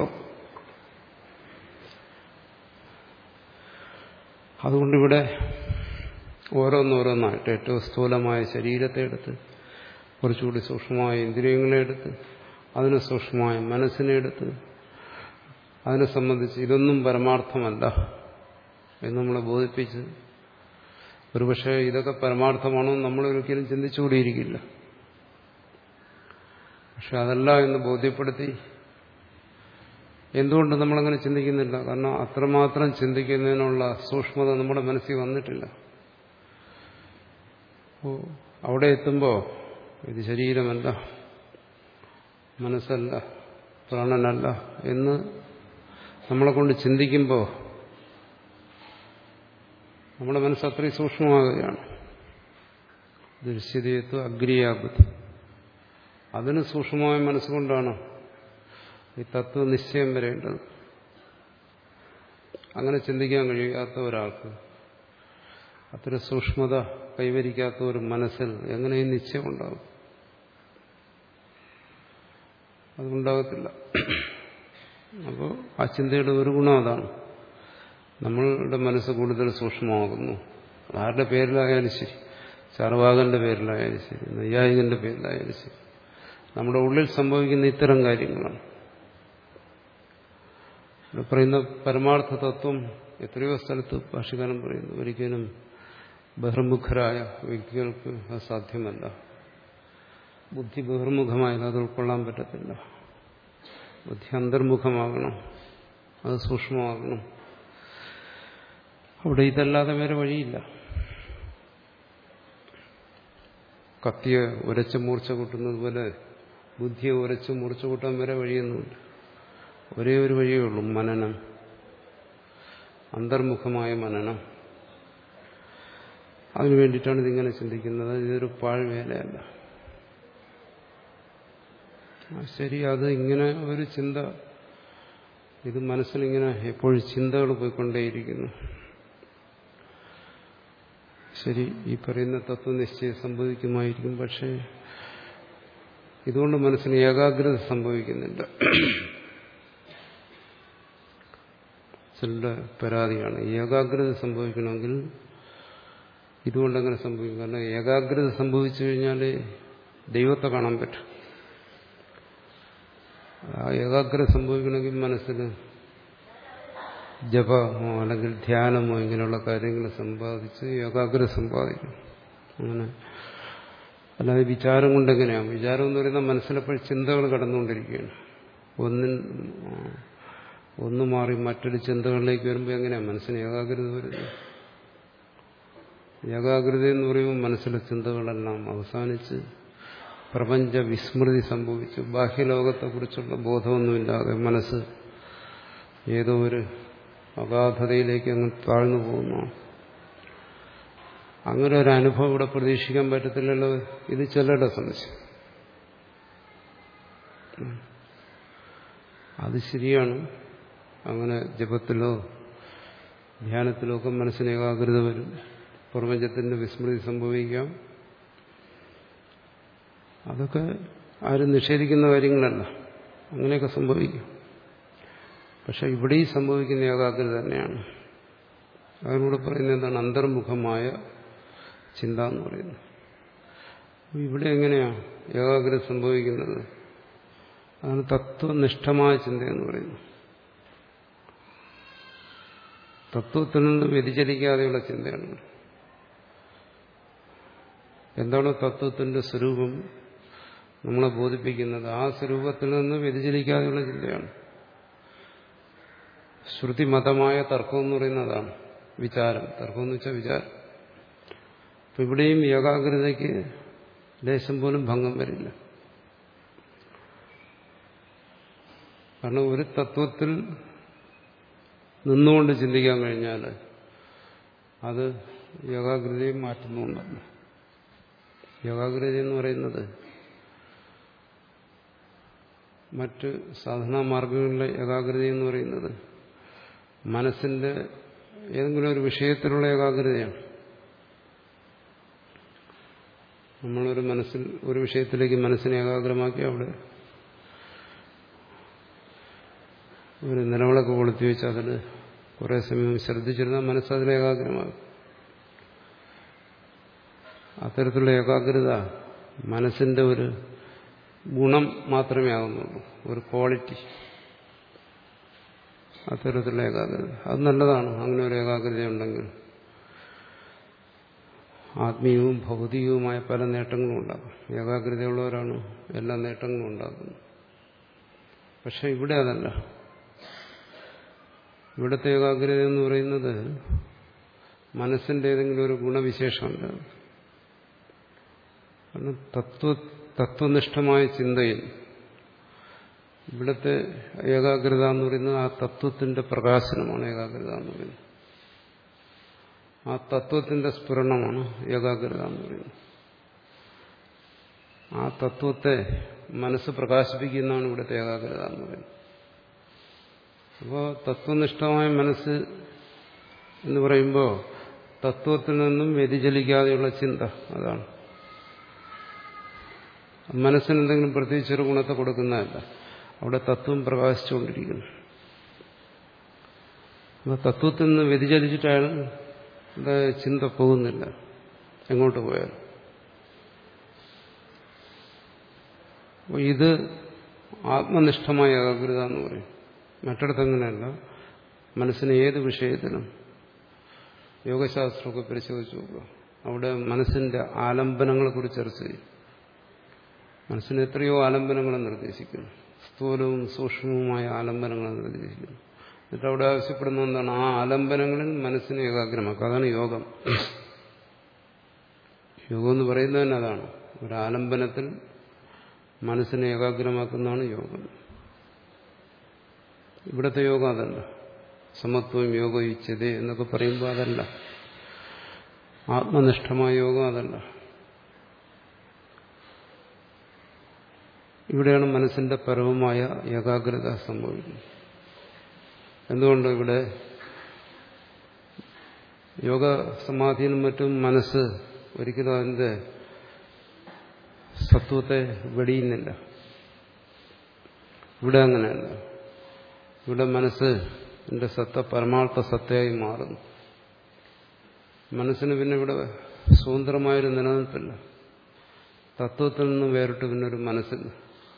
അതുകൊണ്ടിവിടെ ഓരോന്നോരോന്നായിട്ട് ഏറ്റവും സ്ഥൂലമായ ശരീരത്തെ എടുത്ത്, കുറച്ചുകൂടി സൂക്ഷ്മമായ ഇന്ദ്രിയങ്ങളെ എടുത്ത്, അതിന് സൂക്ഷ്മമായ മനസ്സിനെ എടുത്ത്, അതിനെ സംബന്ധിച്ച് ഇതൊന്നും പരമാർത്ഥമല്ല എന്ന് നമ്മളെ ബോധിപ്പിച്ച്, ഒരുപക്ഷെ ഇതൊക്കെ പരമാർത്ഥമാണോ നമ്മൾ ഒരിക്കലും ചിന്തിച്ചുകൂടിയിരിക്കില്ല. പക്ഷെ അതല്ല എന്ന് ബോധ്യപ്പെടുത്തി. എന്തുകൊണ്ട് നമ്മളങ്ങനെ ചിന്തിക്കുന്നില്ല? കാരണം അത്രമാത്രം ചിന്തിക്കുന്നതിനുള്ള സൂക്ഷ്മത നമ്മുടെ മനസ്സിൽ വന്നിട്ടില്ല. അപ്പോൾ അവിടെ എത്തുമ്പോൾ ഇത് ശരീരമല്ല, മനസ്സല്ല, പ്രാണനല്ല എന്ന് നമ്മളെ കൊണ്ട് ചിന്തിക്കുമ്പോൾ നമ്മുടെ മനസ്സ് അത്രയും സൂക്ഷ്മമാകുകയാണ്. ദൃശ്യതയത്വം അഗ്രിയാബുദ്ധി. അതിന് സൂക്ഷ്മമായ മനസ്സുകൊണ്ടാണ് ഈ തത്വനിശ്ചയം വരേണ്ടത്. അങ്ങനെ ചിന്തിക്കാൻ കഴിയാത്ത ഒരാൾക്ക്, അത്ര സൂക്ഷ്മത കൈവരിക്കാത്ത ഒരു മനസ്സിൽ എങ്ങനെ ഈ നിശ്ചയം ഉണ്ടാകും? അതുണ്ടാകത്തില്ല. അപ്പോൾ ആ ചിന്തയുടെ ഒരു ഗുണം അതാണ്. നമ്മളുടെ മനസ്സ് കൂടുതൽ സൂക്ഷ്മമാകുന്നു. ആരുടെ പേരിലായാലും ശരി, ചാർവാകന്റെ പേരിലായാലും ശരി, നൈയായികന്റെ പേരിലായാലും ശരി, നമ്മുടെ ഉള്ളിൽ സംഭവിക്കുന്ന ഇത്തരം കാര്യങ്ങളാണ്. ഇവിടെ പറയുന്ന പരമാർത്ഥ തത്വം എത്രയോ സ്ഥലത്ത് ഭാഷ്യകാരൻ പറയുന്നു, ഒരിക്കലും ബഹിർമുഖരായ വ്യക്തികൾക്ക് അത് സാധ്യമല്ല. ബുദ്ധി ബഹിർമുഖമായാൽ അത് ഉൾക്കൊള്ളാൻ പറ്റത്തില്ല. ബുദ്ധി അന്തർമുഖമാകണം, അത് സൂക്ഷ്മമാകണം. അവിടെ ഇതല്ലാതെ വേറെ വഴിയില്ല. കത്തിയെ ഉരച്ച് മൂർച്ച കൂട്ടുന്നത് പോലെ ബുദ്ധിയെ ഉരച്ച് മൂർച്ച കൂട്ടാൻ വരെ വഴിയൊന്നുമില്ല. ഒരേ ഒരു വഴിയേ ഉള്ളൂ, മനനം, അന്തർമുഖമായ മനനം. അതിനു വേണ്ടിയിട്ടാണ് ഇതിങ്ങനെ ചിന്തിക്കുന്നത്. ഇതൊരു പാഴ്വേലയല്ല. ശരി, അത് ഇങ്ങനെ ഒരു ചിന്ത, ഇത് മനസ്സിലിങ്ങനെ എപ്പോഴും ചിന്തകൾ പോയിക്കൊണ്ടേയിരിക്കുന്നു. ശരി, ഈ പറയുന്ന തത്വനിശ്ചയം സംഭവിക്കുമായിരിക്കും. പക്ഷേ ഇതുകൊണ്ട് മനസ്സിന് ഏകാഗ്രത സംഭവിക്കുന്നില്ല. ചില പരാതിയാണ്, ഏകാഗ്രത സംഭവിക്കണമെങ്കിൽ ഇതുകൊണ്ടങ്ങനെ സംഭവിക്കും. കാരണം ഏകാഗ്രത സംഭവിച്ചു കഴിഞ്ഞാൽ ദൈവത്തെ കാണാൻ പറ്റും. ആ ഏകാഗ്രത സംഭവിക്കണമെങ്കിൽ മനസ്സിന് ജപമോ അല്ലെങ്കിൽ ധ്യാനമോ ഇങ്ങനെയുള്ള കാര്യങ്ങൾ സമ്പാദിച്ച് ഏകാഗ്രത സമ്പാദിക്കും. അങ്ങനെ അല്ലാതെ വിചാരം കൊണ്ടെങ്ങനെയാണ്? വിചാരം എന്ന് പറയുന്ന മനസ്സിലെപ്പോൾ ചിന്തകൾ കടന്നുകൊണ്ടിരിക്കുകയാണ്. ഒന്നിൻ ഒന്ന് മാറി മറ്റൊരു ചിന്തകളിലേക്ക് വരുമ്പോൾ എങ്ങനെയാണ് മനസ്സിന് ഏകാഗ്രത വരുന്നത്? ഏകാഗ്രത എന്ന് പറയുമ്പോൾ മനസ്സിലെ ചിന്തകളെല്ലാം അവസാനിച്ച് പ്രപഞ്ച വിസ്മൃതി സംഭവിച്ചു. ബാഹ്യലോകത്തെക്കുറിച്ചുള്ള ബോധമൊന്നുമില്ലാതെ മനസ്സ് ഏതോ ഒരു അഗാധതയിലേക്ക് അങ്ങ് താഴ്ന്നു പോകുന്നു. അങ്ങനെ ഒരു അനുഭവം ഇവിടെ പ്രതീക്ഷിക്കാൻ പറ്റത്തില്ലല്ലോ. ഇത് ചിലരുടെ സംശയം. അത് ശരിയാണ്. അങ്ങനെ ജപത്തിലോ ധ്യാനത്തിലോ ഒക്കെ മനസ്സിന് ഏകാഗ്രത വരും, പ്രപഞ്ചത്തിന്റെ വിസ്മൃതി സംഭവിക്കാം. അതൊക്കെ ആരും നിഷേധിക്കുന്ന കാര്യങ്ങളല്ല, അങ്ങനെയൊക്കെ സംഭവിക്കും. പക്ഷെ ഇവിടെയും സംഭവിക്കുന്ന ഏകാഗ്രത തന്നെയാണ്. അതിനൂടെ പറയുന്നത് എന്താണ്? അന്തർമുഖമായ ചിന്ത എന്ന് പറയുന്നത്. ഇവിടെ എങ്ങനെയാണ് ഏകാഗ്രത സംഭവിക്കുന്നത്? അതാണ് തത്വനിഷ്ഠമായ ചിന്ത എന്ന് പറയുന്നത്. തത്വത്തിൽ നിന്ന് വ്യതിചലിക്കാതെയുള്ള ചിന്തയാണ്. എന്താണോ തത്വത്തിന്റെ സ്വരൂപം നമ്മളെ ബോധിപ്പിക്കുന്നത്, ആ സ്വരൂപത്തിൽ നിന്ന് വ്യതിചലിക്കാതെയുള്ള ചിന്തയാണ്. ശ്രുതിമതമായ തർക്കം എന്ന് പറയുന്നതാണ് വിചാരം. തർക്കം എന്ന് വെച്ചാൽ വിചാരം. അപ്പൊ ഇവിടെയും ഏകാഗ്രതയ്ക്ക് ലേശം പോലും ഭംഗം വരില്ല. കാരണം ഒരു തത്വത്തിൽ നിന്നുകൊണ്ട് ചിന്തിക്കാൻ കഴിഞ്ഞാൽ അത് ഏകാഗ്രതയെ മാറ്റുന്നുണ്ടല്ലോ. ഏകാഗ്രത എന്ന് പറയുന്നത് മറ്റ് സാധനാ മാർഗങ്ങളിലെ ഏകാഗ്രത എന്ന് പറയുന്നത് മനസ്സിന്റെ ഏതെങ്കിലും ഒരു വിഷയത്തിലുള്ള ഏകാഗ്രതയാണ്. നമ്മളൊരു മനസ്സിൽ ഒരു വിഷയത്തിലേക്ക് മനസ്സിനെ ഏകാഗ്രമാക്കി അവിടെ ഒരു നിലവിളക്ക് കൊളുത്തി വെച്ച് അതിൽ കുറേ സമയം ശ്രദ്ധിച്ചിരുന്നാൽ മനസ്സതിൽ ഏകാഗ്രമാകും. അത്തരത്തിലുള്ള ഏകാഗ്രത മനസ്സിന്റെ ഒരു ഗുണം മാത്രമേ ആകുന്നുള്ളൂ, ഒരു ക്വാളിറ്റി. അത്തരത്തിലുള്ള ഏകാഗ്രത അത് നല്ലതാണ്. അങ്ങനെ ഒരു ഏകാഗ്രത ഉണ്ടെങ്കിൽ ആത്മീയവും ഭൗതികവുമായ പല നേട്ടങ്ങളും ഉണ്ടാകും. ഏകാഗ്രതയുള്ളവരാണ് എല്ലാ നേട്ടങ്ങളും ഉണ്ടാക്കുന്നത്. പക്ഷെ ഇവിടെ അതല്ല. ഇവിടുത്തെ ഏകാഗ്രത എന്ന് പറയുന്നത് മനസ്സിന്റെ ഏതെങ്കിലും ഒരു ഗുണവിശേഷമുണ്ട്. കാരണം തത്വ തത്വനിഷ്ഠമായ ചിന്തയിൽ ഇവിടുത്തെ ഏകാഗ്രത എന്ന് പറയുന്നത് ആ തത്വത്തിന്റെ പ്രകാശനമാണ്. ഏകാഗ്രത എന്ന് പറയുന്നത് ആ തത്വത്തിന്റെ സ്ഫുരണമാണ് ഏകാഗ്രത എന്ന് പറയുന്നത്. ആ തത്വത്തെ മനസ്സ് പ്രകാശിപ്പിക്കുന്നതാണ് ഇവിടുത്തെ ഏകാഗ്രത എന്ന് പറയുന്നത്. അപ്പോൾ തത്വനിഷ്ഠമായ മനസ്സ് എന്ന് പറയുമ്പോൾ തത്വത്തിൽ നിന്നും വ്യതിചലിക്കാതെയുള്ള ചിന്ത, അതാണ്. മനസ്സിന് എന്തെങ്കിലും പ്രത്യേകിച്ചൊരു ഗുണത്തെ കൊടുക്കുന്നതല്ല, അവിടെ തത്വം പ്രകാശിച്ചുകൊണ്ടിരിക്കുന്നു. അപ്പോൾ തത്വത്തിൽ നിന്ന് വ്യതിചലിച്ചിട്ടാണ് ചിന്ത പോകുന്നില്ല, എങ്ങോട്ട് പോയാലും. അപ്പോൾ ഇത് ആത്മനിഷ്ഠമായ ഏകാഗ്രത എന്ന് പറയും. മറ്റിടത്തങ്ങനെയല്ല. മനസ്സിന് ഏത് വിഷയത്തിലും യോഗശാസ്ത്രമൊക്കെ പരിശോധിച്ച് നോക്കുക, അവിടെ മനസ്സിന്റെ ആലംബനങ്ങളെക്കുറിച്ച് ചർച്ച ചെയ്യും. മനസ്സിന് എത്രയോ ആലംബനങ്ങളെ നിർദ്ദേശിക്കുന്നു, സ്ഥൂലവും സൂക്ഷ്മവുമായ ആലംബനങ്ങളെ നിർദ്ദേശിക്കുന്നു. എന്നിട്ട് അവിടെ ആവശ്യപ്പെടുന്ന എന്താണ്? ആ ആലംബനങ്ങളിൽ മനസ്സിനെ ഏകാഗ്രമാക്കുക. അതാണ് യോഗം. യോഗം എന്ന് പറയുന്നത് തന്നെ അതാണ്. ഒരു ആലംബനത്തിൽ മനസ്സിനെ ഏകാഗ്രമാക്കുന്നതാണ് യോഗം. ഇവിടുത്തെ യോഗം അതല്ല. സമത്വം യോഗയുച്യതേ എന്നൊക്കെ പറയുമ്പോൾ അതല്ല. ആത്മനിഷ്ഠമായ യോഗം അതല്ല. ഇവിടെയാണ് മനസ്സിന്റെ പരമമായ ഏകാഗ്രത സംഭവിക്കുന്നത്. എന്തുകൊണ്ട് ഇവിടെ യോഗ സമാധിയിലും മറ്റും മനസ്സ് ഒരിക്കലും അതിന്റെ സത്വത്തെ വെടിയുന്നില്ല. ഇവിടെ അങ്ങനെയല്ല. ഇവിടെ മനസ്സിന്റെ സത്ത പരമാർത്ഥ സത്തയായി മാറുന്നു. മനസ്സിന് പിന്നെ ഇവിടെ സ്വതന്ത്രമായൊരു നിലനിൽപ്പില്ല. തത്വത്തിൽ നിന്ന് വേറിട്ട് പിന്നെ ഒരു മനസ്സില്ല.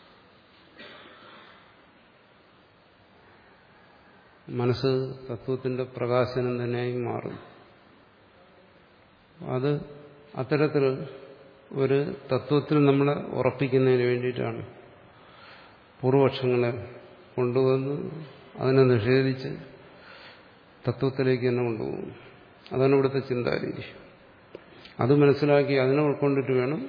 മനസ്സ് തത്വത്തിന്റെ പ്രകാശനം തന്നെയായി മാറും. അത് അത്തരത്തിൽ ഒരു തത്വത്തിൽ നമ്മളെ ഉറപ്പിക്കുന്നതിന് വേണ്ടിയിട്ടാണ് പൂർവപക്ഷങ്ങളെ കൊണ്ടുവന്ന് അതിനെ നിഷേധിച്ച് തത്വത്തിലേക്ക് തന്നെ കൊണ്ടുപോകും. അതാണ് ഇവിടുത്തെ ചിന്താരീതി. അത് മനസ്സിലാക്കി അതിനെ ഉൾക്കൊണ്ടിട്ട് വേണം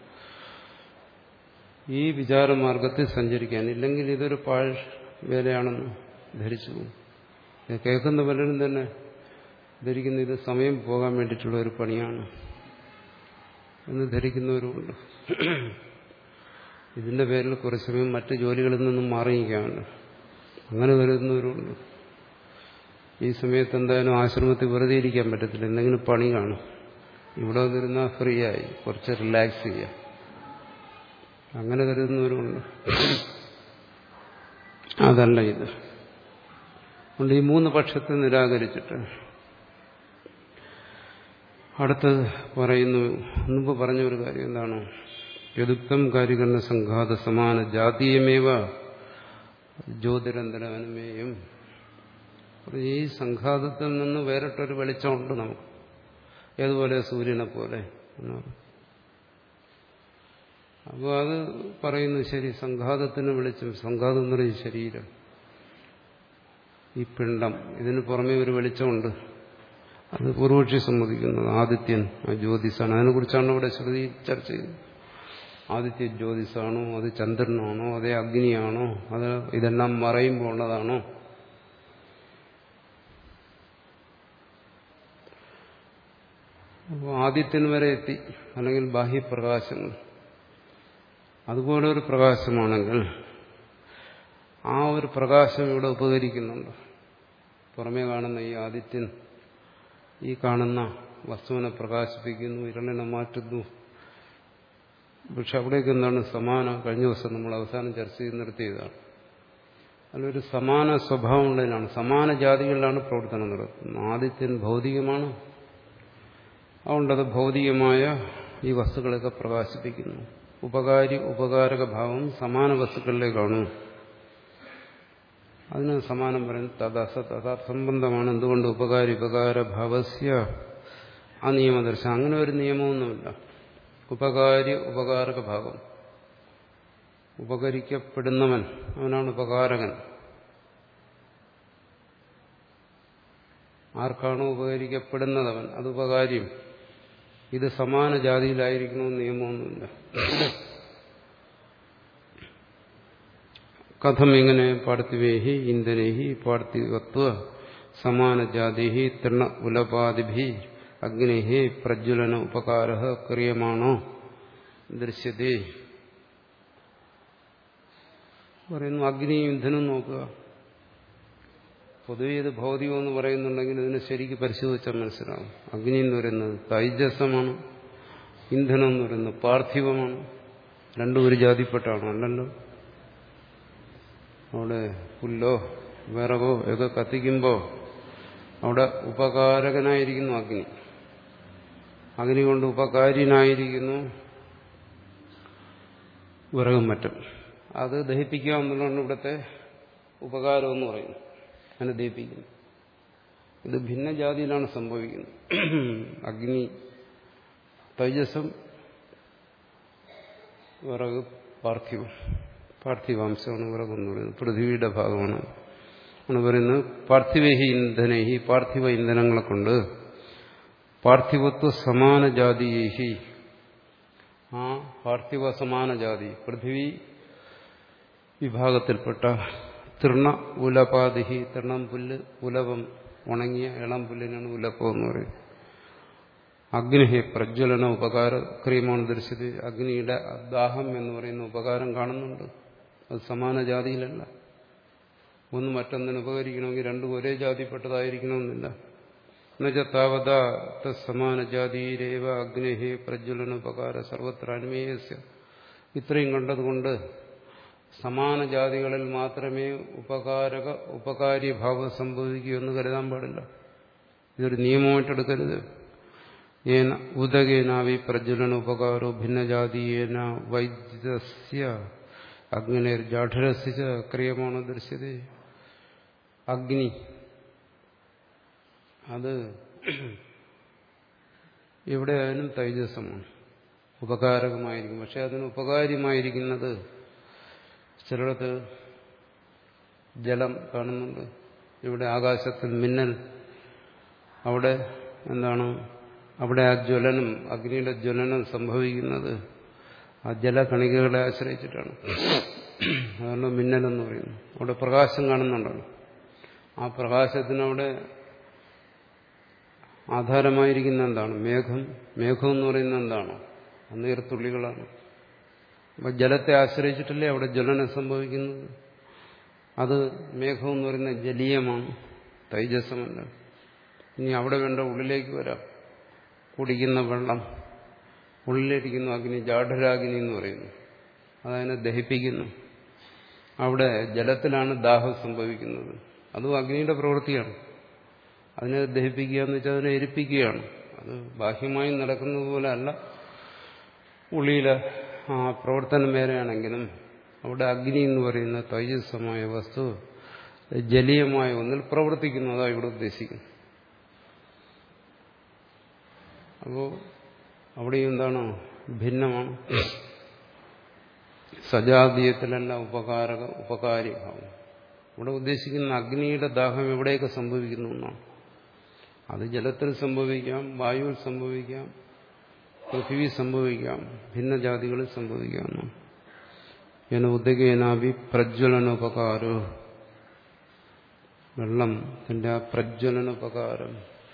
ഈ വിചാരമാർഗത്തിൽ സഞ്ചരിക്കാൻ. ഇല്ലെങ്കിൽ ഇതൊരു പാഴ് വേലയാണെന്ന് ധരിച്ചു പോകും. ഇത് കേൾക്കുന്ന പലരും തന്നെ ധരിക്കുന്ന ഇത് സമയം പോകാൻ വേണ്ടിയിട്ടുള്ള ഒരു പണിയാണ് എന്ന് ധരിക്കുന്നവരുമുണ്ട്. ഇതിന്റെ പേരിൽ കുറച്ച് സമയം മറ്റ് ജോലികളിൽ നിന്നും മാറിയിരിക്കാമല്ലോ, അങ്ങനെ കരുതുന്നവരുമുണ്ട്. ഈ സമയത്ത് എന്തായാലും ആശ്രമത്തിൽ വെറുതെ ഇരിക്കാൻ പറ്റത്തില്ല, എന്തെങ്കിലും പണി കാണും, ഇവിടെ വന്നിരുന്നാൽ ഫ്രീ ആയി കുറച്ച് റിലാക്സ് ചെയ്യാം, അങ്ങനെ കരുതുന്നവരുമുണ്ട്. അതല്ല ഇത്. അതുകൊണ്ട് ഈ മൂന്ന് പക്ഷത്തെ നിരാകരിച്ചിട്ട് അടുത്തത് പറയുന്നു. മുമ്പ് പറഞ്ഞ ഒരു കാര്യം എന്താണ്? യദുക്തം കാര്യകരണ സംഘാത സമാന ജാതീയമേവ ജ്യോതിരന്തരവനമേയും. ഈ സംഘാതത്തിൽ നിന്ന് വേറിട്ടൊരു വെളിച്ചമുണ്ട് നമുക്ക്, ഏതുപോലെ സൂര്യനെ പോലെ എന്നാണ്. അപ്പോൾ അത് പറയുന്നു, ശരി, സംഘാതത്തിന് വെളിച്ചം, സംഘാതം എന്ന് പറയുന്ന ശരീരം, ഈ പിണ്ഡം, ഇതിന് പുറമെ ഒരു വെളിച്ചമുണ്ട്. അത് പൂർവക്ഷി സമ്മതിക്കുന്നത് ആദിത്യൻ ആ ജ്യോതിസാണ്. അതിനെക്കുറിച്ചാണ് ഇവിടെ ശ്രുതി ചർച്ച ചെയ്യുന്നത്. ആദിത്യ ജ്യോതിസാണോ, അത് ചന്ദ്രനാണോ, അതേ അഗ്നിയാണോ, അത് ഇതെല്ലാം മറയുമ്പോൾ ഉള്ളതാണോ? അപ്പോൾ ആദിത്യൻ വരെ എത്തി, അല്ലെങ്കിൽ ബാഹ്യപ്രകാശങ്ങൾ അതുപോലെ ഒരു പ്രകാശമാണെങ്കിൽ ആ ഒരു പ്രകാശം ഇവിടെ ഉപകരിക്കുന്നുണ്ട്. പുറമേ കാണുന്ന ഈ ആദിത്യൻ ഈ കാണുന്ന വസ്തുവിനെ പ്രകാശിപ്പിക്കുന്നു, ഇരളിനെ മാറ്റുന്നു. പക്ഷെ അവിടേക്ക് എന്താണ് സമാന? കഴിഞ്ഞ ദിവസം നമ്മൾ അവസാനം ചർച്ച ചെയ്ത് നിർത്തിയതാണ്. അതിലൊരു സമാന സ്വഭാവമുള്ളതിനാണ്, സമാന ജാതികളിലാണ് പ്രവർത്തനം നടത്തുന്നത്. ആദിത്യൻ ഭൗതികമാണ്, അതുകൊണ്ടത് ഭൗതികമായ ഈ വസ്തുക്കളൊക്കെ പ്രകാശിപ്പിക്കുന്നു. ഉപകാരി ഉപകാരക ഭാവം സമാന വസ്തുക്കളിലേക്കാണ്. അതിന് സമാനം പറയുന്നത് തദസ തഥാസംബന്ധമാണ്. എന്തുകൊണ്ട്? ഉപകാരി ഉപകാര ഭാവസ്യ ആ നിയമദർശനം. അങ്ങനെ ഒരു നിയമമൊന്നുമില്ല. ഉപകാരി ഉപകാരക ഭാവം, ഉപകരിക്കപ്പെടുന്നവൻ അവനാണ് ഉപകാരകൻ. ആർക്കാണോ ഉപകരിക്കപ്പെടുന്നതവൻ അത് ഉപകാരിയും. ഇത് സമാന ജാതിയിലായിരിക്കണമെന്ന് നിയമമൊന്നുമില്ല. കഥം എങ്ങനെ? പാർത്ഥിവേഹി ഇന്ധനേഹി പാർത്ഥിവത്വ സമാന ജാതി തൃണ ഉലപാദിഭി അഗ്നേഹി പ്രജ്വലന ഉപകാര ക്രിയമാണോ ദൃശ്യതേ. പറയുന്നു അഗ്നിയും ഇന്ധനവും നോക്കുക. പൊതുവെ ഇത് ഭൗതികം എന്ന് പറയുന്നുണ്ടെങ്കിൽ ഇതിനെ ശരിക്ക് പരിശോധിച്ചാൽ മനസ്സിലാവും. അഗ്നി എന്ന് പറയുന്നത് തൈജസമാണ്, ഇന്ധനം എന്ന് പറയുന്നത് പാർത്ഥിവമാണ്. രണ്ടും ഒരു ജാതിപ്പെട്ടാണോ? അല്ലല്ലോ. അവിടെ പുല്ലോ വിറകോ ഒക്കെ കത്തിക്കുമ്പോൾ അവിടെ ഉപകാരകനായിരിക്കുന്നു അഗ്നി, അഗ്നി കൊണ്ട് ഉപകാരിനായിരിക്കുന്നു വിറകും മറ്റും. അത് ദഹിപ്പിക്കുക എന്നുള്ളതാണ് ഇവിടുത്തെ ഉപകാരം എന്ന് പറയുന്നത്. അതിനെ ദഹിപ്പിക്കുന്നു. ഇത് ഭിന്നജാതിയിലാണ് സംഭവിക്കുന്നത്. അഗ്നി തൈജസം, വിറക് പാർത്ഥിവം, പാർത്ഥിവാംശമാണ് വിറകെന്ന് പറയുന്നത്, പൃഥ്വിയുടെ ഭാഗമാണ്. ആണ് പറയുന്നത് പാർത്ഥിവേഹി ഇന്ധനേഹി, പാർത്ഥിവ ഇന്ധനങ്ങളെ കൊണ്ട് പാർത്ഥിവത്വ സമാന ജാതിയേഹി, ആ പാർത്ഥിവ സമാന ജാതി പൃഥ്വി വിഭാഗത്തിൽപ്പെട്ട തൃണ ഉലപാതിഹി, തൃണം പുല്ല്, ഉലവം ഉണങ്ങിയ ഇളം പുല്ലിനാണ് ഉലപ്പം എന്ന് പറയുന്നത്. അഗ്നിഹി പ്രജ്വലന ഉപകാര ക്രിയമാണ് ദൃശ്യത. അഗ്നിയുടെ ദാഹം എന്ന് പറയുന്ന ഉപകാരം കാണുന്നുണ്ട്. അത് സമാന ജാതിയിലല്ല. ഒന്ന് മറ്റൊന്നിന് ഉപകരിക്കണമെങ്കിൽ രണ്ടും ഒരേ ജാതിപ്പെട്ടതായിരിക്കണമെന്നില്ല. എന്നുവെച്ചാൽ താവത സമാന ജാതിയിലേവ അഗ്നിഹി പ്രജ്വലന ഉപകാര സർവത്ര അനുമേയസ്യ. ഇത്രയും കണ്ടതുകൊണ്ട് സമാന ജാതികളിൽ മാത്രമേ ഉപകാരക ഉപകാരി ഭാവം സംഭവിക്കൂ എന്ന് കരുതാൻ പാടില്ല. ഇതൊരു നിയമമായിട്ടെടുക്കരുത്. ഏന ഉദകേനാവി പ്രജ്വലന ഉപകാരോ ഭിന്നജാതീയേന വൈദ്യസ്യ അഗ്നിർ ജാഠരസ്യ ക്രിയമാണ് ദൃശ്യത. അഗ്നി അത് എവിടെയായാലും തൈജസമാണ്. ഉപകാരകമായിരിക്കും. പക്ഷെ അതിന് ഉപകാര്യമായിരിക്കുന്നത് ചിലയിടത്ത് ജലം കാണുന്നുണ്ട്, ഇവിടെ ആകാശത്തിൽ മിന്നൽ, അവിടെ എന്താണ്, അവിടെ ആ ജ്വലനം, അഗ്നിയുടെ ജ്വലനം സംഭവിക്കുന്നത് ആ ജലകണികകളെ ആശ്രയിച്ചിട്ടാണ്. അതുകൊണ്ട് മിന്നലെന്ന് പറയുന്നു. അവിടെ പ്രകാശം കാണുന്നുണ്ടല്ലോ, ആ പ്രകാശത്തിനവിടെ ആധാരമായിരിക്കുന്ന എന്താണ്? മേഘം. മേഘം എന്ന് പറയുന്നത് എന്താണ്? നീർത്തുള്ളികളാണ്. അപ്പം ജലത്തെ ആശ്രയിച്ചിട്ടല്ലേ അവിടെ ജ്വലനം സംഭവിക്കുന്നത്. അത് മേഘം എന്ന് പറയുന്നത് ജലീയമാണ്, തൈജസ്സമല്ല. ഇനി അവിടെ വേണ്ട ഉള്ളിലേക്ക് വരാം. കുടിക്കുന്ന വെള്ളം, ഉള്ളിലിരിക്കുന്ന അഗ്നി ജാഠരാഗ്നി എന്ന് പറയുന്നു, അതതിനെ ദഹിപ്പിക്കുന്നു. അവിടെ ജലത്തിലാണ് ദാഹം സംഭവിക്കുന്നത്. അതും അഗ്നിയുടെ പ്രവൃത്തിയാണ്. അതിനെ ദഹിപ്പിക്കുക എന്ന് വെച്ചാൽ അതിനെ എരിപ്പിക്കുകയാണ്. അത് ബാഹ്യമായി നടക്കുന്നത് പോലെ അല്ല. ഉള്ളിയിലെ ആ പ്രവർത്തനം വേറെയാണെങ്കിലും അവിടെ അഗ്നി എന്ന് പറയുന്ന തൈജസ്സമായ വസ്തു ജലീയമായ ഒന്നിൽ പ്രവർത്തിക്കുന്നു. അതാണ് ഇവിടെ ഉദ്ദേശിക്കുന്നത്. അപ്പോൾ അവിടെ എന്താണ്? ഭിന്നമാണ്. സജാതീയത്തിലല്ല ഉപകാരക ഉപകാരിഭാവം. ഇവിടെ ഉദ്ദേശിക്കുന്ന അഗ്നിയുടെ ദാഹം എവിടെയൊക്കെ സംഭവിക്കുന്നു എന്നാണ്. അത് ജലത്തിൽ സംഭവിക്കാം, വായുവിൽ സംഭവിക്കാം, പൃഥ്വി സംഭവിക്കാം, ഭിന്നജാതികളിൽ സംഭവിക്കാം. എന്ന ഉദകേനാഭി പ്രജ്വലനോപകാരോ, വെള്ളത്തിന്റെ ആ പ്രജ്വലനോപകാരം,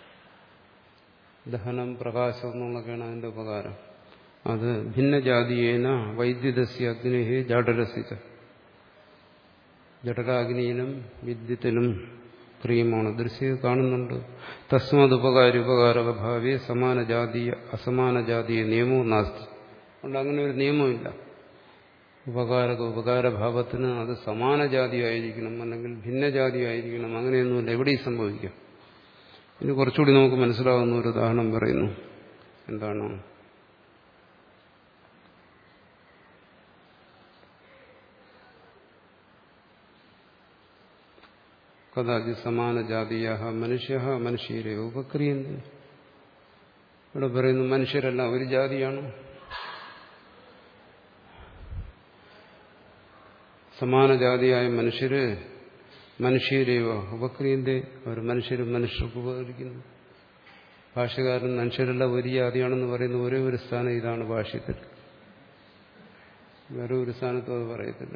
ദഹനം, പ്രകാശം എന്നുള്ളതൊക്കെയാണ് അതിന്റെ ഉപകാരം. അത് ഭിന്നജാതിയേന വൈദ്യുതസ്യ അഗ്നിഹേ ജാഠരസിച്ച, ജഠരാഗ്നിയിലും വിദ്യുത്തിലും പ്രിയമാണ്. ദൃശ്യം കാണുന്നുണ്ട്. തസ്മാത് ഉപകാരി ഉപകാരഭാവേ സമാന ജാതീയ അസമാന ജാതീയ നിയമവും നാസ്തി. അതുകൊണ്ട് അങ്ങനെ ഒരു നിയമമില്ല. ഉപകാരക ഉപകാരഭാവത്തിന് അത് സമാന ജാതിയായിരിക്കണം, അല്ലെങ്കിൽ ഭിന്നജാതിയായിരിക്കണം, അങ്ങനെയൊന്നുമില്ല. എവിടെയും സംഭവിക്കാം. ഇനി കുറച്ചുകൂടി നമുക്ക് മനസ്സിലാവുന്ന ഒരു ഉദാഹരണം പറയുന്നു. എന്താണ്? കഥാചി സമാന ജാതീയ മനുഷ്യ മനുഷ്യരെ ഉപക്രിയന്തി. ഇവിടെ പറയുന്നു മനുഷ്യരെല്ലാം ഒരു ജാതിയാണ്. സമാന ജാതിയായ മനുഷ്യര് മനുഷ്യരേവ ഉപക്രിയന്തി, അവർ മനുഷ്യരും മനുഷ്യർക്ക് ഉപകരിക്കുന്നു. ഭാഷകാരൻ മനുഷ്യരെല്ലാം ഒരു ജാതിയാണെന്ന് പറയുന്ന ഒരേ ഒരു സ്ഥാനം ഇതാണ് ഭാഷ്യത്തിൽ. വേറെ ഒരു സ്ഥാനത്തും അത് പറയത്തില്ല.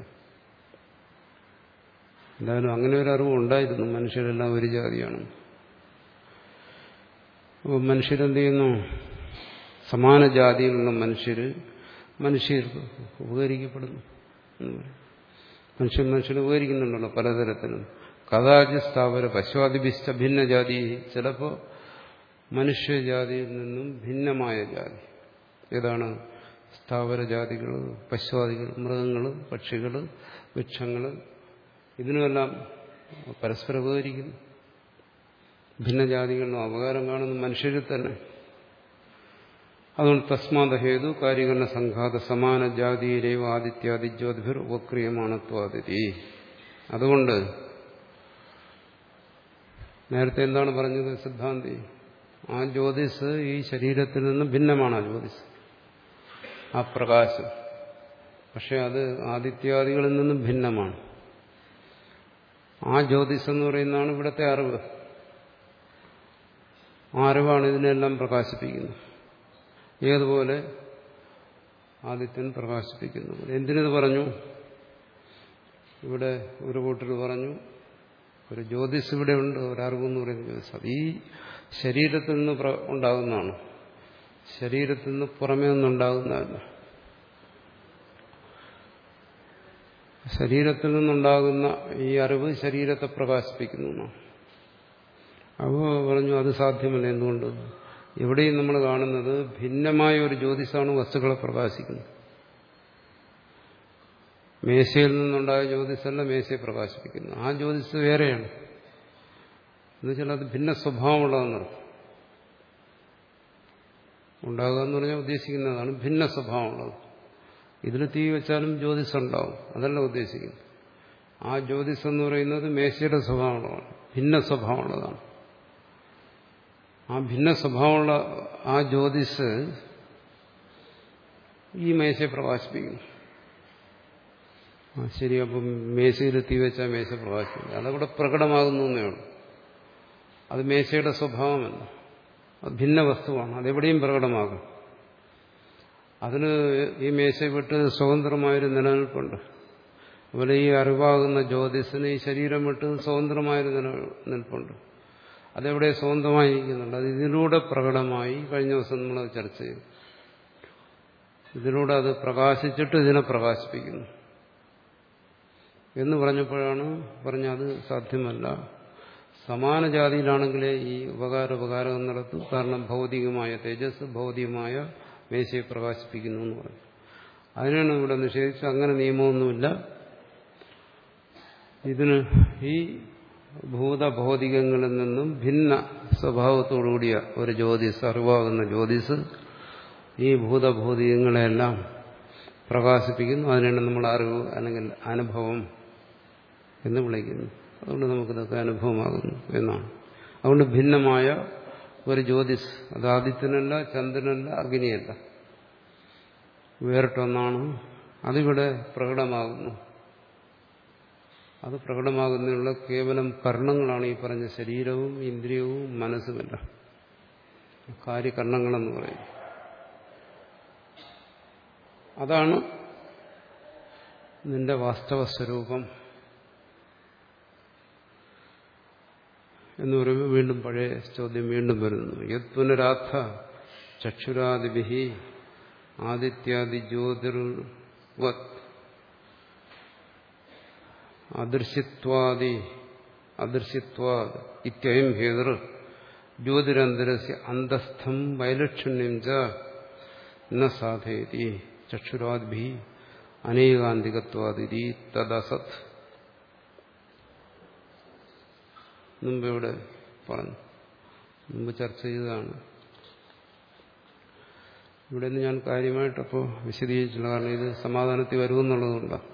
എന്തായാലും അങ്ങനെ ഒരു അറിവ് ഉണ്ടായിരുന്നു, മനുഷ്യരെല്ലാം ഒരു ജാതിയാണ്. അപ്പോൾ മനുഷ്യരെന്ത് ചെയ്യുന്നു? സമാന ജാതിയിലുള്ള മനുഷ്യര് മനുഷ്യർക്ക് ഉപകരിക്കപ്പെടുന്നു. മനുഷ്യൻ മനുഷ്യന് ഉപകരിക്കുന്നുണ്ടല്ലോ പലതരത്തിലും. കഥാചി സ്ഥാവര പശ്വാദിഭിഷ്ട ഭിന്നജാതി, ചിലപ്പോൾ മനുഷ്യജാതിയിൽ നിന്നും ഭിന്നമായ ജാതി. ഏതാണ്? സ്ഥാവര ജാതികൾ, പശ്വാദികൾ, മൃഗങ്ങൾ, പക്ഷികൾ, വൃക്ഷങ്ങൾ, ഇതിനുമെല്ലാം പരസ്പരം ഉപകരിക്കുന്നു. ഭിന്നജാതികളിലും അപകാരം കാണുന്ന മനുഷ്യരിൽ തന്നെ. അതുകൊണ്ട് തസ്മാത് ഹേതു കാര്യകരണ സംഘാത സമാന ജാതിയിലേവ ആദിത്യാദി ജ്യോതിഭിർ ഉപക്രിയമാണത്വാദിതി. അതുകൊണ്ട് നേരത്തെ എന്താണ് പറഞ്ഞത് സിദ്ധാന്തി? ആ ജ്യോതിസ് ഈ ശരീരത്തിൽ നിന്ന് ഭിന്നമാണ്. ആ ജ്യോതിസ്, ആ പ്രകാശം, പക്ഷെ അത് ആദിത്യാദികളിൽ നിന്നും ഭിന്നമാണ്. ആ ജ്യോതിസ് എന്ന് പറയുന്നതാണ് ഇവിടുത്തെ അറിവ്. ആ അറിവാണ് ഇതിനെല്ലാം പ്രകാശിപ്പിക്കുന്നത്. ഏതുപോലെ ആദിത്യൻ പ്രകാശിപ്പിക്കുന്നു. എന്തിനത് പറഞ്ഞു? ഇവിടെ ഒരു കൂട്ടർ പറഞ്ഞു ഒരു ജ്യോതിസ് ഇവിടെ ഉണ്ട്, ഒരറിവെന്ന് പറയുന്ന ജ്യോതിസ്. അത് ഈ ശരീരത്തിൽ നിന്ന് ഉണ്ടാകുന്നതാണ്, ശരീരത്തിൽ നിന്ന് പുറമേ നിന്നുണ്ടാകുന്നതല്ല. ശരീരത്തിൽ നിന്നുണ്ടാകുന്ന ഈ അറിവ് ശരീരത്തെ പ്രകാശിപ്പിക്കുന്നു. അപ്പോൾ പറഞ്ഞു അത് സാധ്യമല്ല. എന്തുകൊണ്ട്? എവിടെയും നമ്മൾ കാണുന്നത് ഭിന്നമായ ഒരു ജ്യോതിസാണ് വസ്തുക്കളെ പ്രകാശിക്കുന്നത്. മേശയിൽ നിന്നുണ്ടായ ജ്യോതിസല്ല മേശയെ പ്രകാശിപ്പിക്കുന്നു. ആ ജ്യോതിസ് വേറെയാണ്. എന്നുവെച്ചാൽ അത് ഭിന്ന സ്വഭാവമുള്ളതെന്നാണ്. ഉണ്ടാകുക എന്ന് പറഞ്ഞാൽ ഉദ്ദേശിക്കുന്നതാണ് ഭിന്ന സ്വഭാവമുള്ളത്. ഇതിൽ തീ വെച്ചാലും ജ്യോതിസ് ഉണ്ടാവും, അതല്ല ഉദ്ദേശിക്കുന്നത്. ആ ജ്യോതിസ് എന്ന് പറയുന്നത് മേശയുടെ സ്വഭാവമുള്ളതാണ്, ഭിന്ന സ്വഭാവമുള്ളതാണ്. ആ ഭിന്ന സ്വഭാവമുള്ള ആ ജ്യോതിസ് ഈ മേശയെ പ്രകാശിപ്പിക്കുന്നു. ആ ശരി, അപ്പം മേശയിൽ തീ വെച്ചാൽ മേശ പ്രകാശിപ്പിക്കും. അതവിടെ പ്രകടമാകുന്നു എന്നേ ഉള്ളൂ. അത് മേശയുടെ സ്വഭാവമല്ല, അത് ഭിന്ന വസ്തുവാണ്, അതെവിടെയും പ്രകടമാകും. അതിന് ഈ മേശ വിട്ട് സ്വതന്ത്രമായൊരു നിലനിൽപ്പുണ്ട്. അതുപോലെ ഈ അറിവാകുന്ന ജ്യോതിസിന് ഈ ശരീരം വിട്ട് സ്വതന്ത്രമായൊരു നിലനിൽപ്പുണ്ട്. അതെവിടെ സ്വതന്ത്രമായിരിക്കുന്നുണ്ട്. അത് ഇതിലൂടെ പ്രകടമായി. കഴിഞ്ഞ ദിവസം നമ്മളത് ചർച്ച ചെയ്തു. ഇതിലൂടെ അത് പ്രകാശിച്ചിട്ട് ഇതിനെ പ്രകാശിപ്പിക്കുന്നു എന്ന് പറഞ്ഞപ്പോഴാണ് പറഞ്ഞ അത് സാധ്യമല്ല. സമാന ജാതിയിലാണെങ്കിലേ ഈ ഉപകാര ഉപകാരം നടത്തും. കാരണം ഭൗതികമായ തേജസ് ഭൗതികമായ മേശയെ പ്രകാശിപ്പിക്കുന്നു എന്ന് പറഞ്ഞു. അതിനാണ് ഇവിടെ നിഷേധിച്ചത്. അങ്ങനെ നിയമമൊന്നുമില്ല. ഇതിന് ഈ ഭൂതഭൗതികങ്ങളിൽ നിന്നും ഭിന്ന സ്വഭാവത്തോടുകൂടിയ ഒരു ജ്യോതിസ്, അറിവാകുന്ന ജ്യോതിസ് ഈ ഭൂതഭൗതികങ്ങളെല്ലാം പ്രകാശിപ്പിക്കുന്നു. അതിനാണ് നമ്മൾ അറിവ് അല്ലെങ്കിൽ അനുഭവം എന്ന് വിളിക്കുന്നു. അതുകൊണ്ട് നമുക്കിതൊക്കെ അനുഭവമാകുന്നു എന്നാണ്. അതുകൊണ്ട് ഭിന്നമായ ഒരു ജ്യോതിസ്, അത് ആദിത്യനല്ല, ചന്ദ്രനല്ല, അഗ്നിയല്ല, വേറിട്ടൊന്നാണ്. അതിവിടെ പ്രകടമാകുന്നു. അത് പ്രകടമാകുന്നതിനുള്ള കേവലം കർണങ്ങളാണ് ഈ പറഞ്ഞ ശരീരവും ഇന്ദ്രിയവും മനസ്സുമല്ല. കാര്യകർണങ്ങളെന്ന് പറയും. അതാണ് നിന്റെ വാസ്തവ സ്വരൂപം എന്ന് പറയുമ്പോൾ വീണ്ടും പഴയ ചോദ്യം വീണ്ടും വരുന്നു. യത് പുനരാർത്ഥ ചക്ഷുരാദിഭി ആദിത്യാദി ജ്യോതിർവത് അദൃശ്യത്വാദി അദൃശ്യത്വാദ് ഇത്യയം ഹേതുർ ജ്യോതിരന്തരസ്യ അന്തസ്ഥം വൈലക്ഷണ്യം ച ന സാധയതി ചക്ഷുരാദിഭി അനേകാന്തികത്വാദിതി തദസത്. മുമ്പ് ഇവിടെ പറഞ്ഞു, മുമ്പ് ചർച്ച ചെയ്തതാണ്. ഇവിടെ നിന്ന് ഞാൻ കാര്യമായിട്ടപ്പോൾ വിശദീകരിച്ചില്ല. കാരണം ഇത് സമാധാനത്തിൽ വരുമെന്നുള്ളതുകൊണ്ടാണ്.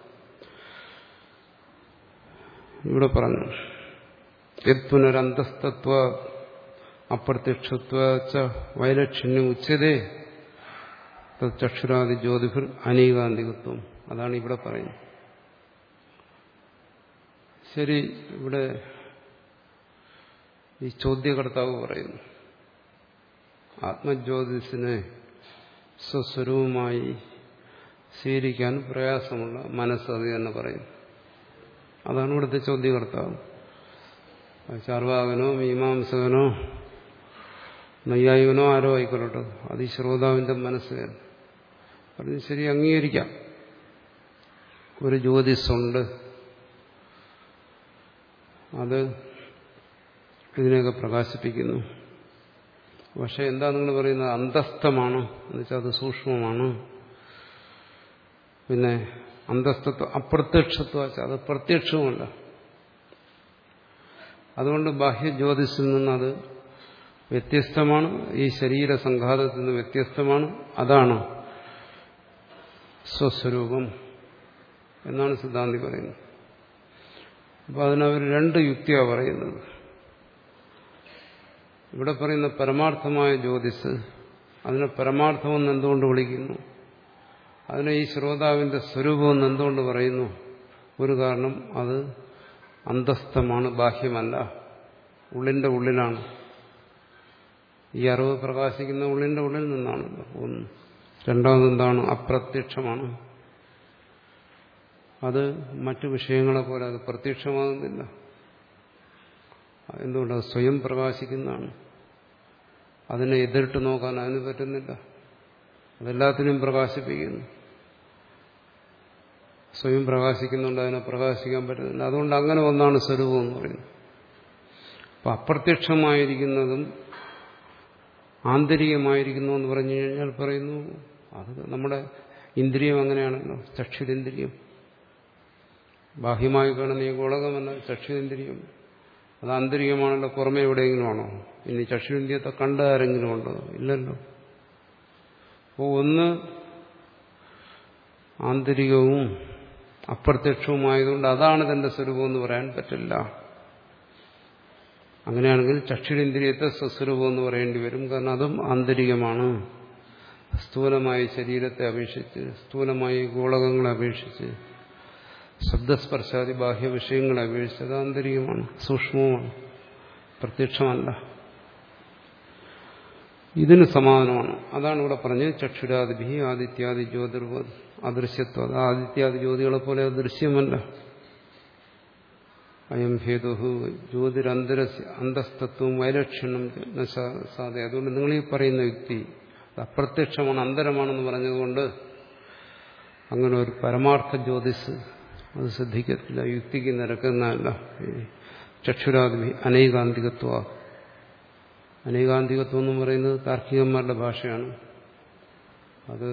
ഇവിടെ പറഞ്ഞു യത് പുനരന്തസ്തത്വ അപ്രത്യക്ഷത്വ ച വൈലക്ഷണ്യം ഉച്ചതേ ചക്ഷുരാദി ജ്യോതിഫിർ അനേകാന്തികത്വം. അതാണ് ഇവിടെ പറയുന്നത്. ശരി, ഇവിടെ ഈ ചോദ്യകർത്താവ് പറയുന്നു ആത്മജ്യോതിസിനെ സ്വസ്വരൂപമായി സ്വീകരിക്കാൻ പ്രയാസമുള്ള മനസ്സ് അത് തന്നെ പറയുന്നു. അതാണ് ഇവിടുത്തെ ചോദ്യകർത്താവ്. ചാർവാകനോ മീമാംസകനോ നൈയായികനോ ആരോ ആയിക്കൊള്ളട്ടെ, അത് ഈ ശ്രോതാവിന്റെ മനസ്സ് പറഞ്ഞു. ശരി, അംഗീകരിക്കാം, ഒരു ജ്യോതിസുണ്ട്, അത് ഇതിനെയൊക്കെ പ്രകാശിപ്പിക്കുന്നു. പക്ഷെ എന്താ നിങ്ങൾ പറയുന്നത്? അന്തസ്ഥമാണ് എന്ന് വെച്ചാൽ അത് സൂക്ഷ്മമാണ്. പിന്നെ അന്തസ്ഥത്വം അപ്രത്യക്ഷത്വം വെച്ചാൽ അത് പ്രത്യക്ഷവുമല്ല. അതുകൊണ്ട് ബാഹ്യജ്യോതിസിൽ നിന്നത് വ്യത്യസ്തമാണ്. ഈ ശരീര സംഘാതത്തിൽ നിന്ന് വ്യത്യസ്തമാണ്. അതാണ് സ്വസ്വരൂപം എന്നാണ് സിദ്ധാന്തി പറയുന്നത്. അപ്പോൾ അതിനവർ രണ്ട് യുക്തിയാണ് പറയുന്നത്. ഇവിടെ പറയുന്ന പരമാർത്ഥമായ ജ്യോതിസ്, അതിനെ പരമാർത്ഥമെന്ന് എന്തുകൊണ്ട് വിളിക്കുന്നു? അതിനെ ഈ ശ്രോതാവിന്റെ സ്വരൂപമെന്ന് എന്തുകൊണ്ട് പറയുന്നു? ഒരു കാരണം, അത് അന്തസ്ഥമാണ്, ബാഹ്യമല്ല, ഉള്ളിന്റെ ഉള്ളിലാണ്. ഈ അറിവ് പ്രകാശിക്കുന്ന ഉള്ളിന്റെ ഉള്ളിൽ നിന്നാണല്ലോ ഒന്ന്. രണ്ടാമതെന്താണ്? അപ്രത്യക്ഷമാണ്. അത് മറ്റു വിഷയങ്ങളെ പോലെ അത് പ്രത്യക്ഷമാകുന്നില്ല. എന്തുകൊണ്ട്? അത് സ്വയം പ്രകാശിക്കുന്നതാണ്. അതിനെ എതിരിട്ട് നോക്കാൻ അതിന് പറ്റുന്നില്ല. അതെല്ലാത്തിനും പ്രകാശിപ്പിക്കുന്നു. സ്വയം പ്രകാശിക്കുന്നുണ്ട്, അതിനെ പ്രകാശിക്കാൻ പറ്റുന്നില്ല. അതുകൊണ്ട് അങ്ങനെ ഒന്നാണ് സ്വരൂപം എന്ന് പറയുന്നത്. അപ്പം അപ്രത്യക്ഷമായിരിക്കുന്നതും ആന്തരികമായിരിക്കുന്നു എന്ന് പറഞ്ഞു കഴിഞ്ഞാൽ പറയുന്നു അത് നമ്മുടെ ഇന്ദ്രിയം അങ്ങനെയാണല്ലോ. ചക്ഷുരേന്ദ്രിയം ബാഹ്യമായി കാണുന്ന ഈ ഗോളകമല്ല, ചക്ഷുരേന്ദ്രിയം അത് ആന്തരികമാണല്ലോ. പുറമെ എവിടെയെങ്കിലും ആണോ? ഇനി ചക്ഷുരേന്ദ്രിയത്തെ കണ്ട ആരെങ്കിലും ഉണ്ടോ? ഇല്ലല്ലോ. അപ്പോൾ ഒന്ന് ആന്തരികവും അപ്രത്യക്ഷവുമായതുകൊണ്ട് അതാണ് തന്റെ സ്വരൂപം എന്ന് പറയാൻ പറ്റില്ല. അങ്ങനെയാണെങ്കിൽ ചക്ഷുരേന്ദ്രിയത്തെ സ്വസ്വരൂപം എന്ന് പറയേണ്ടി വരും. കാരണം അതും ആന്തരികമാണ്. സ്ഥൂലമായ ശരീരത്തെ അപേക്ഷിച്ച്, സ്ഥൂലമായ ഗോളകങ്ങളെ അപേക്ഷിച്ച്, ശബ്ദസ്പർശാദി ബാഹ്യ വിഷയങ്ങളെ അപേക്ഷിച്ച് അത് ആന്തരികമാണ്, സൂക്ഷ്മവുമാണ്, പ്രത്യക്ഷമല്ല. ഇതിന് സമാധാനമാണ്. അതാണ് ഇവിടെ പറഞ്ഞത് ചക്ഷുരാദിഭി ആദിത്യാദി ജ്യോതിർവ അദൃശ്യത്വം. അത് ആദിത്യാദി ജ്യോതികളെ പോലെ ദൃശ്യമല്ല. അയം ഹേതുഹു ജ്യോതിരന്തരസ്യ അന്തസ്തത്വം വൈലക്ഷണ്യം സാധ. അതുകൊണ്ട് നിങ്ങൾ ഈ പറയുന്ന യുക്തി അപ്രത്യക്ഷമാണ്, അന്തരമാണെന്ന് പറഞ്ഞതുകൊണ്ട് അങ്ങനെ ഒരു പരമാർത്ഥ ജ്യോതിസ് അത് ശ്രദ്ധിക്കത്തില്ല, യുക്തിക്ക് നിരക്കുന്നതല്ല. ചക്ഷുരാദിഭി അനൈകാന്തികത്വ. അനൈകാന്തികത്വം എന്ന് പറയുന്നത് താർക്കികന്മാരുടെ ഭാഷയാണ്. അത്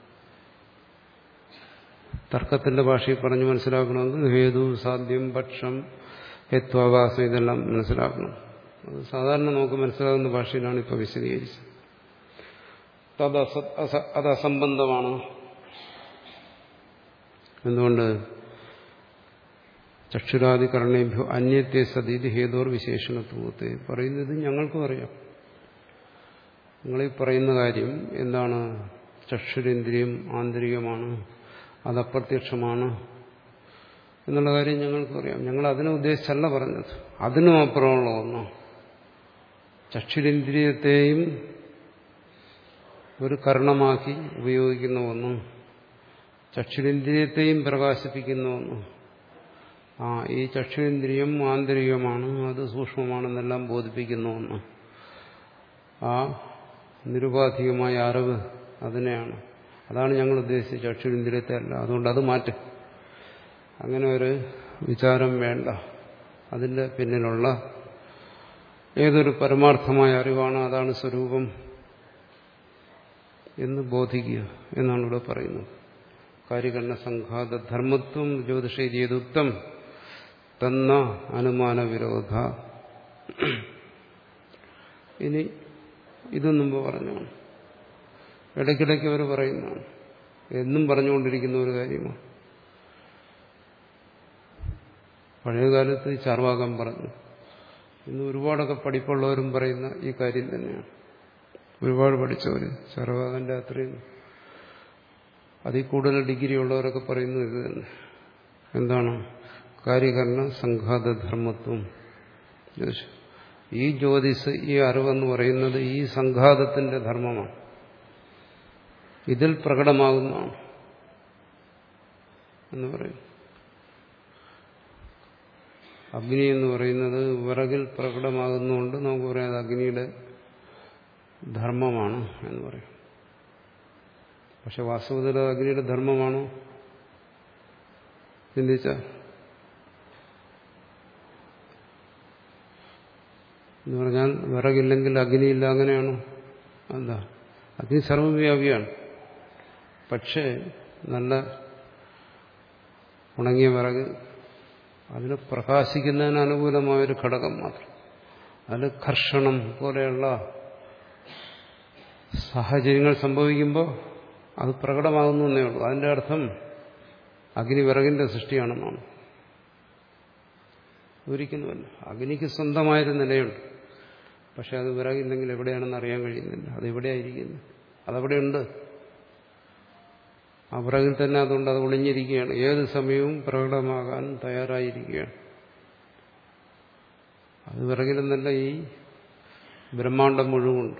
തർക്കത്തിന്റെ ഭാഷയിൽ പറഞ്ഞ് മനസ്സിലാക്കണമെങ്കിൽ ഹേതു, സാധ്യം, പക്ഷം, ഹേത്വാഭാസം ഇതെല്ലാം മനസ്സിലാക്കണം. അത് സാധാരണ നമുക്ക് മനസ്സിലാകുന്ന ഭാഷയിലാണ് ഇപ്പോൾ വിശദീകരിച്ചത്. അത് അത് അസംബന്ധമാണ്. എന്തുകൊണ്ട്? ചക്ഷുരാദികരണേഭ്യോ അന്യത്തെ സതീതി ഹേതോർ വിശേഷണത്വത്തെ പറയുന്നത് ഞങ്ങൾക്കും അറിയാം. നിങ്ങളീ പറയുന്ന കാര്യം എന്താണ്? ചക്ഷുരേന്ദ്രിയം ആന്തരികമാണ്, അത് അപ്രത്യക്ഷമാണ് എന്നുള്ള കാര്യം ഞങ്ങൾക്കും അറിയാം. ഞങ്ങൾ അതിനെ ഉദ്ദേശിച്ചല്ല പറഞ്ഞത്. അതിനും അപ്പുറമുള്ള ഒന്ന്, ചക്ഷുരേന്ദ്രിയത്തെയും ഒരു കരണമാക്കി ഉപയോഗിക്കുന്ന ഒന്ന്, ചക്ഷുരേന്ദ്രിയത്തെയും പ്രകാശിപ്പിക്കുന്ന ഒന്ന്. ആ ഈ ചക്ഷുരേന്ദ്രിയം ആന്തരികമാണ്, അത് സൂക്ഷ്മമാണെന്നെല്ലാം ബോധിപ്പിക്കുന്ന ഒന്ന്. ആ നിരുപാധികമായ അറിവ് അതിനെയാണ്. അതാണ് ഞങ്ങൾ ഉദ്ദേശിച്ചത്, ചക്ഷുരേന്ദ്രിയത്തെ അല്ല. അതുകൊണ്ട് അത് മാറ്റും. അങ്ങനെ ഒരു വിചാരം വേണ്ട. അതിൻ്റെ പിന്നിലുള്ള ഏതൊരു പരമാർത്ഥമായ അറിവാണ്, അതാണ് സ്വരൂപം എന്ന് ബോധിക്കുക എന്നാണ് ഇവിടെ പറയുന്നത്. കാര്യകരണ സംഘാത ധർമ്മത്വം ജ്യോതിഷേരിയതുക്തം തന്ന അനുമാന വിരോധ. ഇനി ഇതും മുമ്പ് പറഞ്ഞു, ഇടയ്ക്കിടയ്ക്ക് അവർ പറയുന്നതാണ്, എന്നും പറഞ്ഞുകൊണ്ടിരിക്കുന്ന ഒരു കാര്യമാണ്. പഴയകാലത്ത് ചാർവാകം പറഞ്ഞു, ഇന്ന് ഒരുപാടൊക്കെ പഠിപ്പുള്ളവരും പറയുന്ന ഈ കാര്യം തന്നെയാണ്. ഒരുപാട് പഠിച്ചവർ, ചാർവാകന്റെ അത്രയും അതിൽ കൂടുതൽ ഡിഗ്രി ഉള്ളവരൊക്കെ പറയുന്നത് ഇത് തന്നെ. എന്താണ്? കാര്യകരണ സംഘാതധർമ്മത്വം. ഈ ജ്യോതിസ്, ഈ അറിവെന്ന് പറയുന്നത് ഈ സംഘാതത്തിന്റെ ധർമ്മമാണ്, ഇതിൽ പ്രകടമാകുന്നതാണ് എന്ന് പറയും. അഗ്നി എന്ന് പറയുന്നത് വിറകിൽ പ്രകടമാകുന്നതുകൊണ്ട് നമുക്ക് പറയാം അഗ്നിയുടെ ധർമ്മമാണ് എന്ന് പറയും. പക്ഷെ വാസ്തവത്തിൽ അഗ്നിയുടെ ധർമ്മമാണോ ചിന്തിച്ച? എന്ന് പറഞ്ഞാൽ വിറകില്ലെങ്കിൽ അഗ്നിയില്ല, അങ്ങനെയാണോ? എന്താ? അഗ്നി സർവ്വവ്യാപിയാണ്. പക്ഷേ നല്ല ഉണങ്ങിയ വിറക് അതിന് പ്രകാശിക്കുന്നതിന് അനുകൂലമായൊരു ഘടകം മാത്രം. അതിൽ ഘർഷണം പോലെയുള്ള സാഹചര്യങ്ങൾ സംഭവിക്കുമ്പോൾ അത് പ്രകടമാകുന്നു എന്നേ ഉള്ളൂ. അതിൻ്റെ അർത്ഥം അഗ്നി വിറകിന്റെ സൃഷ്ടിയാണെന്നാണ്. ഒരിക്കലുമല്ല. അഗ്നിക്ക് സ്വന്തമായൊരു നിലയുണ്ട്. പക്ഷെ അത് വിറകില്ലെങ്കിൽ എവിടെയാണെന്ന് അറിയാൻ കഴിയുന്നില്ല. അതെവിടെയായിരിക്കുന്നു? അതവിടെയുണ്ട്. ആ വിറകിൽ തന്നെ അതുകൊണ്ട് അത് ഒളിഞ്ഞിരിക്കുകയാണ്. ഏത് സമയവും പ്രകടമാകാൻ തയ്യാറായിരിക്കുകയാണ്. അത് വിറകിലെന്നല്ല, ഈ ബ്രഹ്മാണ്ടം മുഴുവനുണ്ട്.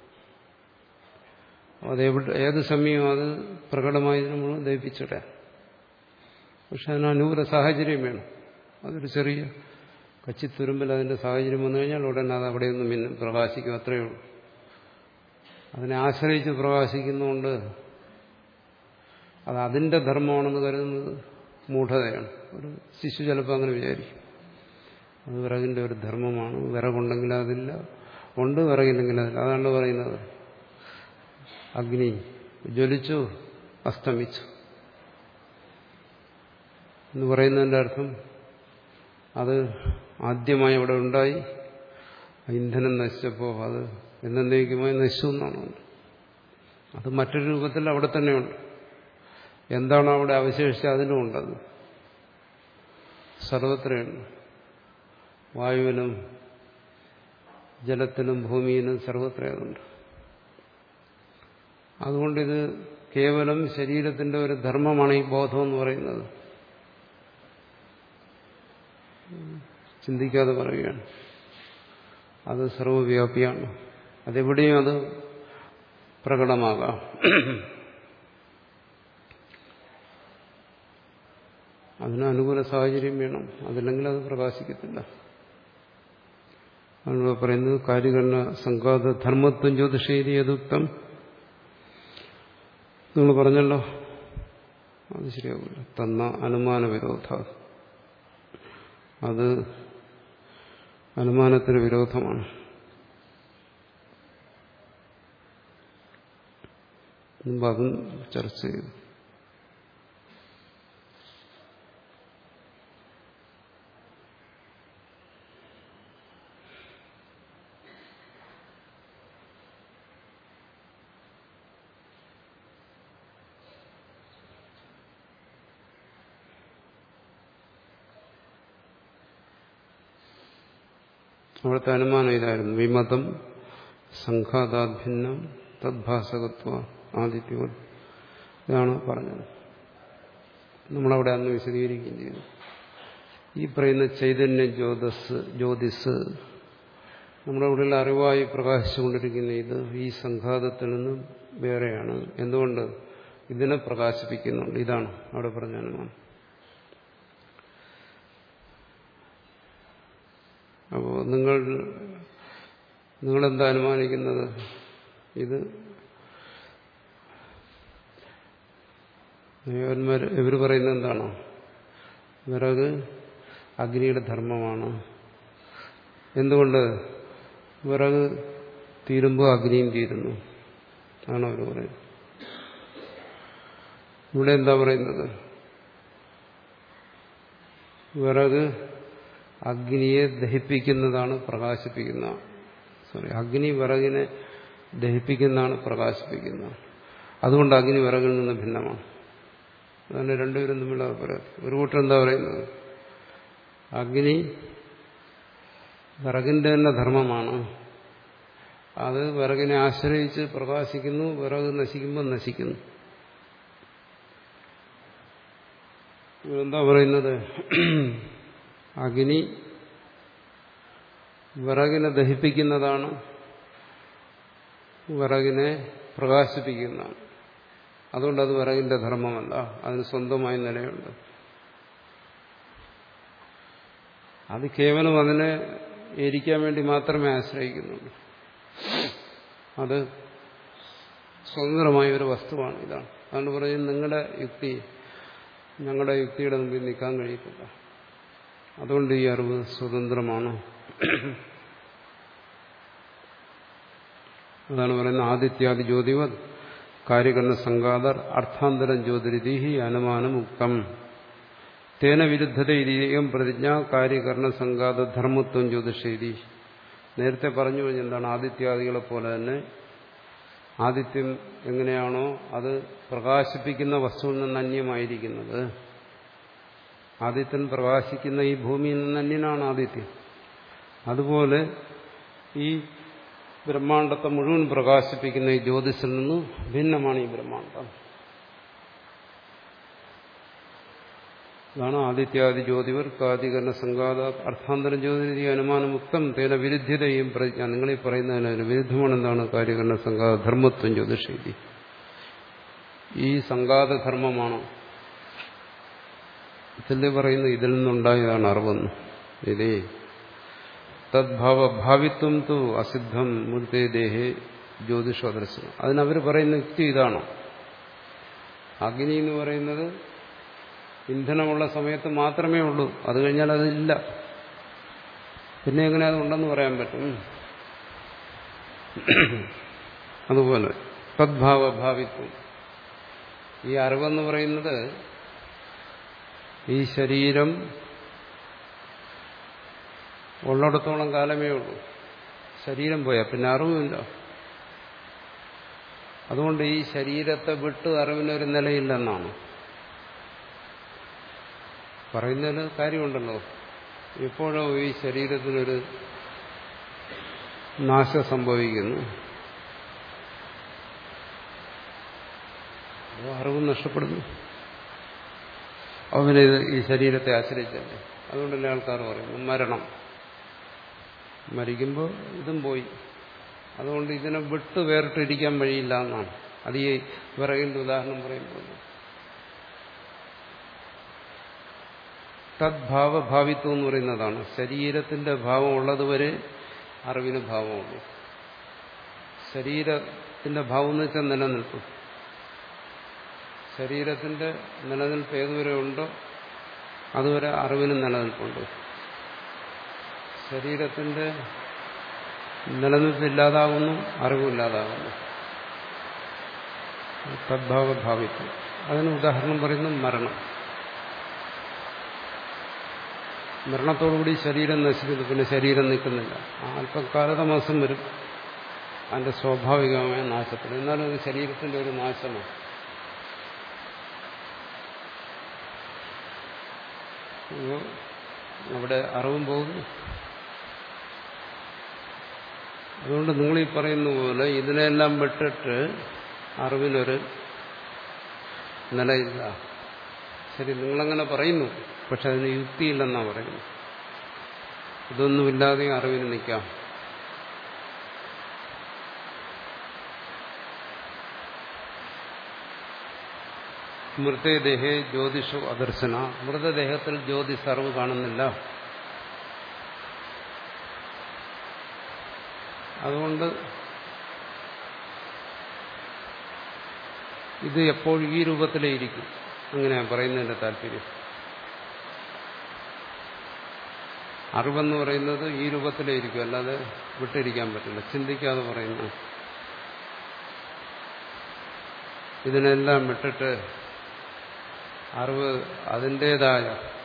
അതെവിടെ ഏത് സമയവും അത് പ്രകടമായി നമ്മൾ ദയിപ്പിച്ചിടാം. പക്ഷെ അതിന് അനുകൂല സാഹചര്യം വേണം. അതൊരു ചെറിയ കച്ചിത്തുരുമ്പിൽ അതിന്റെ സാഹചര്യം വന്നു കഴിഞ്ഞാൽ ഉടനെ അത് അവിടെയൊന്നും പിന്നെ പ്രകാശിക്കും, അത്രയേ ഉള്ളൂ. അതിനെ ആശ്രയിച്ച് പ്രകാശിക്കുന്നതുകൊണ്ട് അത് അതിന്റെ ധർമ്മമാണെന്ന് കരുതുന്നത് മൂഢതയാണ്. ഒരു ശിശു ചിലപ്പോൾ അങ്ങനെ വിചാരിക്കും, അത് വിറകിന്റെ ഒരു ധർമ്മമാണ്, വിറകുണ്ടെങ്കിൽ അതില്ല, ഉണ്ട് വിറകില്ലെങ്കിൽ അതില്ല. അതാണ് പറയുന്നത് അഗ്നി ജ്വലിച്ചു അസ്തമിച്ചു എന്ന് പറയുന്നതിൻ്റെ അർത്ഥം അത് ആദ്യമായി അവിടെ ഉണ്ടായി, ഇന്ധനം നശിച്ചപ്പോൾ അത് എന്നേക്കുമായി നശിച്ചു എന്നാണ്. അത് മറ്റൊരു രൂപത്തിൽ അവിടെ തന്നെയുണ്ട്. എന്താണോ അവിടെ അവശേഷിച്ചത് അതിനുമുണ്ടത്. സർവത്രയുണ്ട്. വായുവിനും ജലത്തിനും ഭൂമിയിലും സർവത്രയുണ്ട്. അതുകൊണ്ടിത് കേവലം ശരീരത്തിന്റെ ഒരു ധർമ്മമാണ് ഈ ബോധം എന്ന് പറയുന്നത്. ചിന്തിക്കാതെ പറയുകയാണ്. അത് സർവവ്യാപിയാണ്. അതെവിടെയും അത് പ്രകടമാകാം. അതിന് അനുകൂല സാഹചര്യം വേണം. അതില്ലെങ്കിൽ അത് പ്രകാശിക്കത്തില്ല. അതിലൂടെ പറയുന്നത് കാര്യകരണ സംഘാത ധർമ്മത്വം ജ്യോതിഷേരി യദുക്തം. നിങ്ങൾ പറഞ്ഞല്ലോ, അത് ശരിയാവില്ല. തന്ന അനുമാന വിരോധ, അത് അനുമാനത്തിന് വിരോധമാണ്. മുമ്പ് അതും ചർച്ച ചെയ്തു. അവിടുത്തെ അനുമാനം ഇതായിരുന്നു. വിമതം സംഘാതാഭിന്നം തദ്ഭാസകത്വ ആദിത്യോ. ഇതാണ് പറഞ്ഞത്. നമ്മളവിടെ അന്ന് വിശദീകരിക്കുകയും ചെയ്തു. ഈ പറയുന്ന ചൈതന്യ ജ്യോതിസ് ജ്യോതിസ് നമ്മുടെ ഉള്ളിൽ അറിവായി പ്രകാശിച്ചുകൊണ്ടിരിക്കുന്ന ഇത് ഈ സംഘാതത്തിൽ നിന്നും വേറെയാണ്. എന്തുകൊണ്ട്? ഇതിനെ പ്രകാശിപ്പിക്കുന്നുണ്ട്. ഇതാണ് അവിടെ പറഞ്ഞ അനുമാനം. അപ്പോൾ നിങ്ങൾ നിങ്ങളെന്താ അനുമാനിക്കുന്നത്? ഇത് ഇവർ പറയുന്നത് എന്താണോ? വിറക് അഗ്നിയുടെ ധർമ്മമാണ്. എന്തുകൊണ്ട്? വിറക് തീരുമ്പോൾ അഗ്നിയും തീരുന്നു ആണോ അവർ പറയുന്നത്. ഇവിടെ എന്താ പറയുന്നത്? വിറക് അഗ്നിയെ ദഹിപ്പിക്കുന്നതാണ് പ്രകാശിപ്പിക്കുന്ന. സോറി, അഗ്നി വിറകിനെ ദഹിപ്പിക്കുന്നതാണ് പ്രകാശിപ്പിക്കുന്നത്. അതുകൊണ്ട് അഗ്നി വിറകിൽ നിന്ന് ഭിന്നമാണ്. അതാണ് രണ്ടുപേരും തമ്മിലുള്ള അഭിപ്രായം. ഒരു കൂട്ടർ എന്താ പറയുന്നത്? അഗ്നി വിറകിന്റെ തന്നെ ധർമ്മമാണ്. അത് വിറകിനെ ആശ്രയിച്ച് പ്രകാശിക്കുന്നു. വിറക് നശിക്കുമ്പോൾ നശിക്കുന്നു. ഇവരെന്താ പറയുന്നത്? അഗ്നി വിറകിനെ ദഹിപ്പിക്കുന്നതാണ്, വിറകിനെ പ്രകാശിപ്പിക്കുന്നതാണ്. അതുകൊണ്ട് അത് വിറകിന്റെ ധർമ്മമല്ല, അതിന് സ്വന്തമായ നിലയുണ്ട്. അത് കേവലം അതിനെ എരിക്കാൻ വേണ്ടി മാത്രമേ ആശ്രയിക്കുന്നുള്ളൂ. അത് സ്വതന്ത്രമായ ഒരു വസ്തുവാണ്. ഇതാണ് അതുകൊണ്ട് പറയുന്നത് നിങ്ങളുടെ യുക്തി ഞങ്ങളുടെ യുക്തിയുടെ മുമ്പിൽ നിൽക്കാൻ കഴിയത്തില്ല. അതുകൊണ്ട് ഈ അറിവ് സ്വതന്ത്രമാണ്. അതാണ് പറയുന്നത് ആദിത്യാദി ജ്യോതിവത് കാര്യകരണ സംഘാതർ അർത്ഥാന്തരം ജ്യോതിരിതി അനുമാനം ഉക്തം തേന വിരുദ്ധത ഇതീയം പ്രതിജ്ഞ കാര്യകരണ സംഘാത ധർമ്മത്വം ജ്യോതിഷേരി. നേരത്തെ പറഞ്ഞു കഴിഞ്ഞ എന്താണ്? ആദിത്യാദികളെ പോലെ തന്നെ ആദിത്യം എങ്ങനെയാണോ അത് പ്രകാശിപ്പിക്കുന്ന വസ്തുവിൽ നിന്ന് അന്യമായിരിക്കുന്നത്, ആദിത്യൻ പ്രകാശിക്കുന്ന ഈ ഭൂമിയിൽ നിന്ന് അന്യനാണ് ആദിത്യം. അതുപോലെ ഈ ബ്രഹ്മാണ്ടത്തെ മുഴുവൻ പ്രകാശിപ്പിക്കുന്ന ഈ ജ്യോതിസിൽ നിന്ന് ഭിന്നമാണ് ഈ ബ്രഹ്മാണ്ടം. ഇതാണ് ആദിത്യാദി ജ്യോതിവർ കാദികരണ സംഘാത അർത്ഥാന്തരം ജ്യോതി അനുമാനമുക്തം തേന വിരുദ്ധ്യതയും പ്രതിജ്ഞ. നിങ്ങളീ പറയുന്നതിന് വിരുദ്ധമാണ് എന്താണ്? കാര്യകരണ സംഘാത ധർമ്മത്വം ജ്യോതിഷേരി. ഈ സംഘാതധർമ്മമാണ് ഇതിൽ പറയുന്നത്. ഇതിൽ നിന്നുണ്ടായതാണ് അറിവെന്ന്. ഇതേ തദ്ഭാവ ഭാവിത്വം തു അസിദ്ധം മൂർത്തേ ദേഹേ ജ്യോതിഷോദർശനം. അതിനവർ പറയുന്ന യുക്തി ഇതാണ്. അഗ്നി എന്ന് പറയുന്നത് ഇന്ധനമുള്ള സമയത്ത് മാത്രമേ ഉള്ളൂ. അത് കഴിഞ്ഞാൽ അതില്ല. പിന്നെ എങ്ങനെ അതുണ്ടെന്ന് പറയാൻ പറ്റും? അതുപോലെ തദ്ഭാവ ഭാവിത്വം, ഈ അറിവെന്ന് പറയുന്നത് ഈ ശരീരം ഉള്ളിടത്തോളം കാലമേ ഉള്ളൂ. ശരീരം പോയാൽ പിന്നെ അറിവില്ല. അതുകൊണ്ട് ഈ ശരീരത്തെ വിട്ട് അറിവിനൊരു നിലയില്ലെന്നാണ് പറയുന്നതിന് കാര്യമുണ്ടല്ലോ. എപ്പോഴോ ഈ ശരീരത്തിനൊരു നാശം സംഭവിക്കുന്നു, അപ്പോൾ അറിവ് നഷ്ടപ്പെടുന്നു. അവനിത് ഈ ശരീരത്തെ ആശ്രയിച്ചല്ലേ. അതുകൊണ്ടല്ലേ ആൾക്കാർ പറയുന്നു മരണം, മരിക്കുമ്പോൾ ഇതും പോയി. അതുകൊണ്ട് ഇതിനെ വിട്ട് വേറിട്ടിരിക്കാൻ വഴിയില്ല എന്നാണ്. അത് ഈ വിറകിന്റെ ഉദാഹരണം പറയുമ്പോൾ തദ്ഭാവഭാവിത്വം എന്ന് പറയുന്നതാണ്. ശരീരത്തിന്റെ ഭാവം ഉള്ളതുവരെ അറിവിന് ഭാവമുള്ളൂ. ശരീരത്തിന്റെ ഭാവം എന്ന് വെച്ചാൽ നിലനിൽപ്പ്. ശരീരത്തിന്റെ നിലനിൽപ്പ് ഏതുവരെ ഉണ്ടോ അതുവരെ അറിവിന് നിലനിൽപ്പുണ്ട്. ശരീരത്തിന്റെ നിലനിൽപ്പില്ലാതാകുന്നു, അറിവില്ലാതാകുന്നു. തദ്ഭാവഭാവിത്വം. അതിന് ഉദാഹരണം പറയുന്നത് മരണം. മരണത്തോടുകൂടി ശരീരം നശിക്കുന്നു, പിന്നെ ശരീരം നിൽക്കുന്നില്ല. അല്പകാലതാമസം വരും അതിന്റെ സ്വാഭാവികമായ നാശത്തിൽ. എന്നാലും അത് ശരീരത്തിന്റെ ഒരു നാശമാണ്. അവിടെ അറിവും പോകുന്നു. അതുകൊണ്ട് നിങ്ങളീ പറയുന്ന പോലെ ഇതിനെല്ലാം വിട്ടിട്ട് അറിവിനൊരു നിലയില്ല. ശരി, നിങ്ങളങ്ങനെ പറയുന്നു, പക്ഷെ അതിന് യുക്തിയില്ലെന്നാണ് പറയുന്നത്. ഇതൊന്നുമില്ലാതെ അറിവിന് നിൽക്കാം. മൃതദേഹേ ജ്യോതിഷോ അദർശന. മൃതദേഹത്തിൽ ജ്യോതിസ് അറിവ് കാണുന്നില്ല. അതുകൊണ്ട് ഇത് എപ്പോഴും ഈ രൂപത്തിലേ ഇരിക്കും. അങ്ങനെയാണ് പറയുന്നതിന്റെ താല്പര്യം. അറിവെന്ന് പറയുന്നത് ഈ രൂപത്തിലേ ഇരിക്കും, അല്ലാതെ വിട്ടിരിക്കാൻ പറ്റില്ല. ചിന്തിക്കാതെ പറയുന്നു. ഇതിനെല്ലാം വിട്ടിട്ട് അറിവ് അതിൻ്റെതായ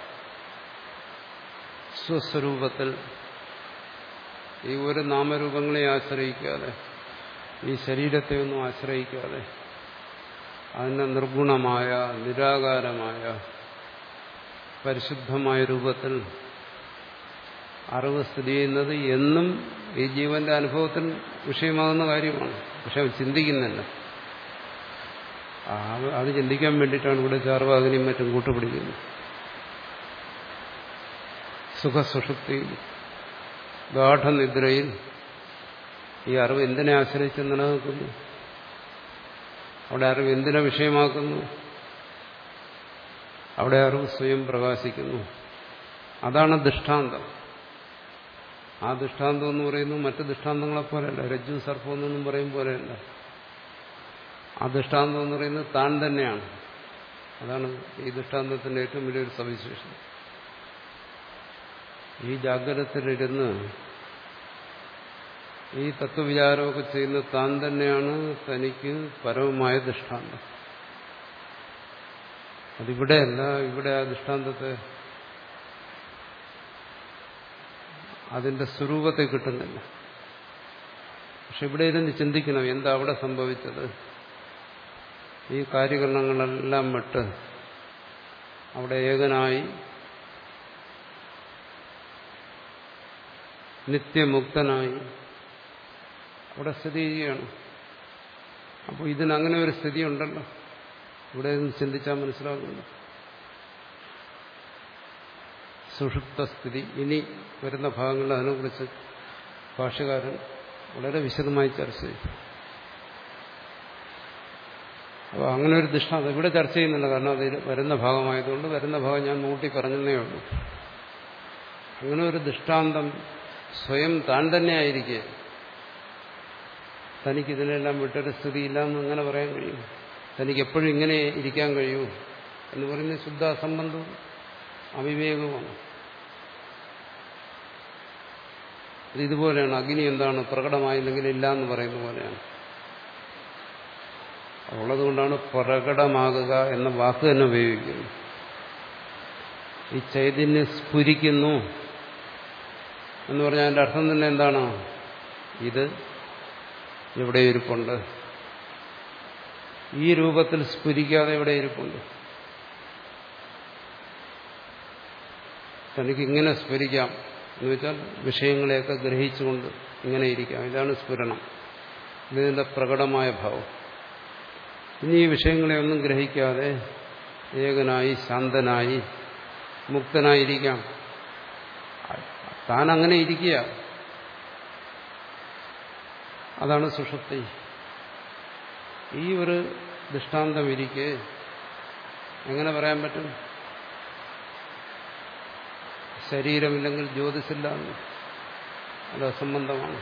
സ്വസ്വരൂപത്തിൽ ഈ ഒരു നാമരൂപങ്ങളെ ആശ്രയിക്കാതെ, ഈ ശരീരത്തെ ഒന്നും ആശ്രയിക്കാതെ, അതിൻ്റെ നിർഗുണമായ നിരാകാരമായ പരിശുദ്ധമായ രൂപത്തിൽ അറിവ് സ്ഥിതി ചെയ്യുന്നത് എന്നും ഈ ജീവന്റെ അനുഭവത്തിന് വിഷയമാകുന്ന കാര്യമാണ്. പക്ഷെ അവൻ ചിന്തിക്കുന്നില്ല. അത് ചിന്തിക്കാൻ വേണ്ടിയിട്ടാണ് ഇവിടെ ചാർവാകനെയും മറ്റും കൂട്ടുപിടിക്കുന്നത്. സുഖസുഷുപ്തി ഗാഠനിദ്രയിൽ ഈ അറിവ് എന്തിനെ ആശ്രയിച്ച് നിലനിൽക്കുന്നു? അവിടെ അറിവ് എന്തിനെ വിഷയമാക്കുന്നു? അവിടെ അറിവ് സ്വയം പ്രകാശിക്കുന്നു. അതാണ് ദൃഷ്ടാന്തം. ആ ദൃഷ്ടാന്തം എന്ന് പറയുന്നത് മറ്റ് ദൃഷ്ടാന്തങ്ങളെപ്പോലെയല്ല, രജ്ജു സർപ്പം എന്നൊന്നും പറയും പോലെയല്ല. ആ ദൃഷ്ടാന്തം എന്ന് പറയുന്നത് താൻ തന്നെയാണ്. അതാണ് ഈ ദൃഷ്ടാന്തത്തിന്റെ ഏറ്റവും വലിയൊരു സവിശേഷത. ഈ ജാഗ്രതത്തിലിരുന്ന് ഈ തത്വവിചാരമൊക്കെ ചെയ്യുന്ന താൻ തന്നെയാണ് തനിക്ക് പരമമായ ദൃഷ്ടാന്തം. അതിവിടെയല്ല. ഇവിടെ ആ ദൃഷ്ടാന്തത്തെ അതിന്റെ സ്വരൂപത്തെ കിട്ടുന്നില്ല. പക്ഷെ ഇവിടെ ഇരുന്ന് ചിന്തിക്കണം, എന്താ അവിടെ സംഭവിച്ചത്? ഈ കാര്യകരണങ്ങളെല്ലാം വിട്ട് അവിടെ ഏകനായി നിത്യമുക്തനായി അവിടെ സ്ഥിതി ചെയ്യുകയാണ്. അപ്പോൾ ഇതിനങ്ങനെ ഒരു സ്ഥിതി ഉണ്ടല്ലോ, ഇവിടെ നിന്ന് ചിന്തിച്ചാൽ മനസ്സിലാകുന്നു. സുഷുപ്തസ്ഥിതി. ഇനി വരുന്ന ഭാഗങ്ങളിൽ അതിനെക്കുറിച്ച് ഭാഷ്യകാരൻ വളരെ വിശദമായി ചർച്ച ചെയ്യും. അപ്പോൾ അങ്ങനെ ഒരു ദൃഷ്ടാന്തം ഇവിടെ ചർച്ച ചെയ്യുന്നില്ല, കാരണം അതിൽ വരുന്ന ഭാഗമായതുകൊണ്ട് വരുന്ന ഭാഗം ഞാൻ നോട്ടി പറഞ്ഞതേ ഉള്ളൂ. അങ്ങനെ ഒരു ദൃഷ്ടാന്തം സ്വയം താൻ തന്നെയായിരിക്കെ തനിക്കിതിനെല്ലാം വിട്ടൊരു സ്ഥിതിയില്ല എന്ന് അങ്ങനെ പറയാൻ കഴിയും? തനിക്ക് എപ്പോഴും ഇങ്ങനെ ഇരിക്കാൻ കഴിയൂ എന്ന് പറയുന്നത് ശുദ്ധ അസംബന്ധവും അവിവേകവുമാണ്. ഇതുപോലെയാണ് അഗ്നി എന്താണ് പ്രകടമായില്ലെങ്കിൽ ഇല്ല എന്ന് പറയുന്ന പോലെയാണ്. ഉള്ളതുകൊണ്ടാണ് പ്രകടമാകുക എന്ന വാക്ക് തന്നെ ഉപയോഗിക്കുന്നത്. ഈ ചൈതന്യം സ്ഫുരിക്കുന്നു എന്ന് പറഞ്ഞാൽ അതിന്റെ അർത്ഥം തന്നെ എന്താണ്? ഇത് ഇവിടെ ഇരിപ്പുണ്ട്. ഈ രൂപത്തിൽ സ്ഫുരിക്കാതെ ഇവിടെ ഇരിപ്പുണ്ട്. തനിക്ക് ഇങ്ങനെ സ്ഫുരിക്കാം എന്ന് വെച്ചാൽ വിഷയങ്ങളെയൊക്കെ ഗ്രഹിച്ചുകൊണ്ട് ഇങ്ങനെ ഇരിക്കാം. ഇതാണ് സ്ഫുരണം. ഇതിന്റെ പ്രകടമായ ഭാവം. ഇനി ഈ വിഷയങ്ങളെ ഒന്നും ഗ്രഹിക്കാതെ ഏകനായി ശാന്തനായി മുക്തനായിരിക്കാം. താൻ അങ്ങനെ ഇരിക്കുക, അതാണ് സുഷുപ്തി. ഈ ഒരു ദൃഷ്ടാന്തം ഇരിക്കെ എങ്ങനെ പറയാൻ പറ്റും ശരീരമില്ലെങ്കിൽ ജ്യോതിസില്ല? അത് അസംബന്ധമാണ്.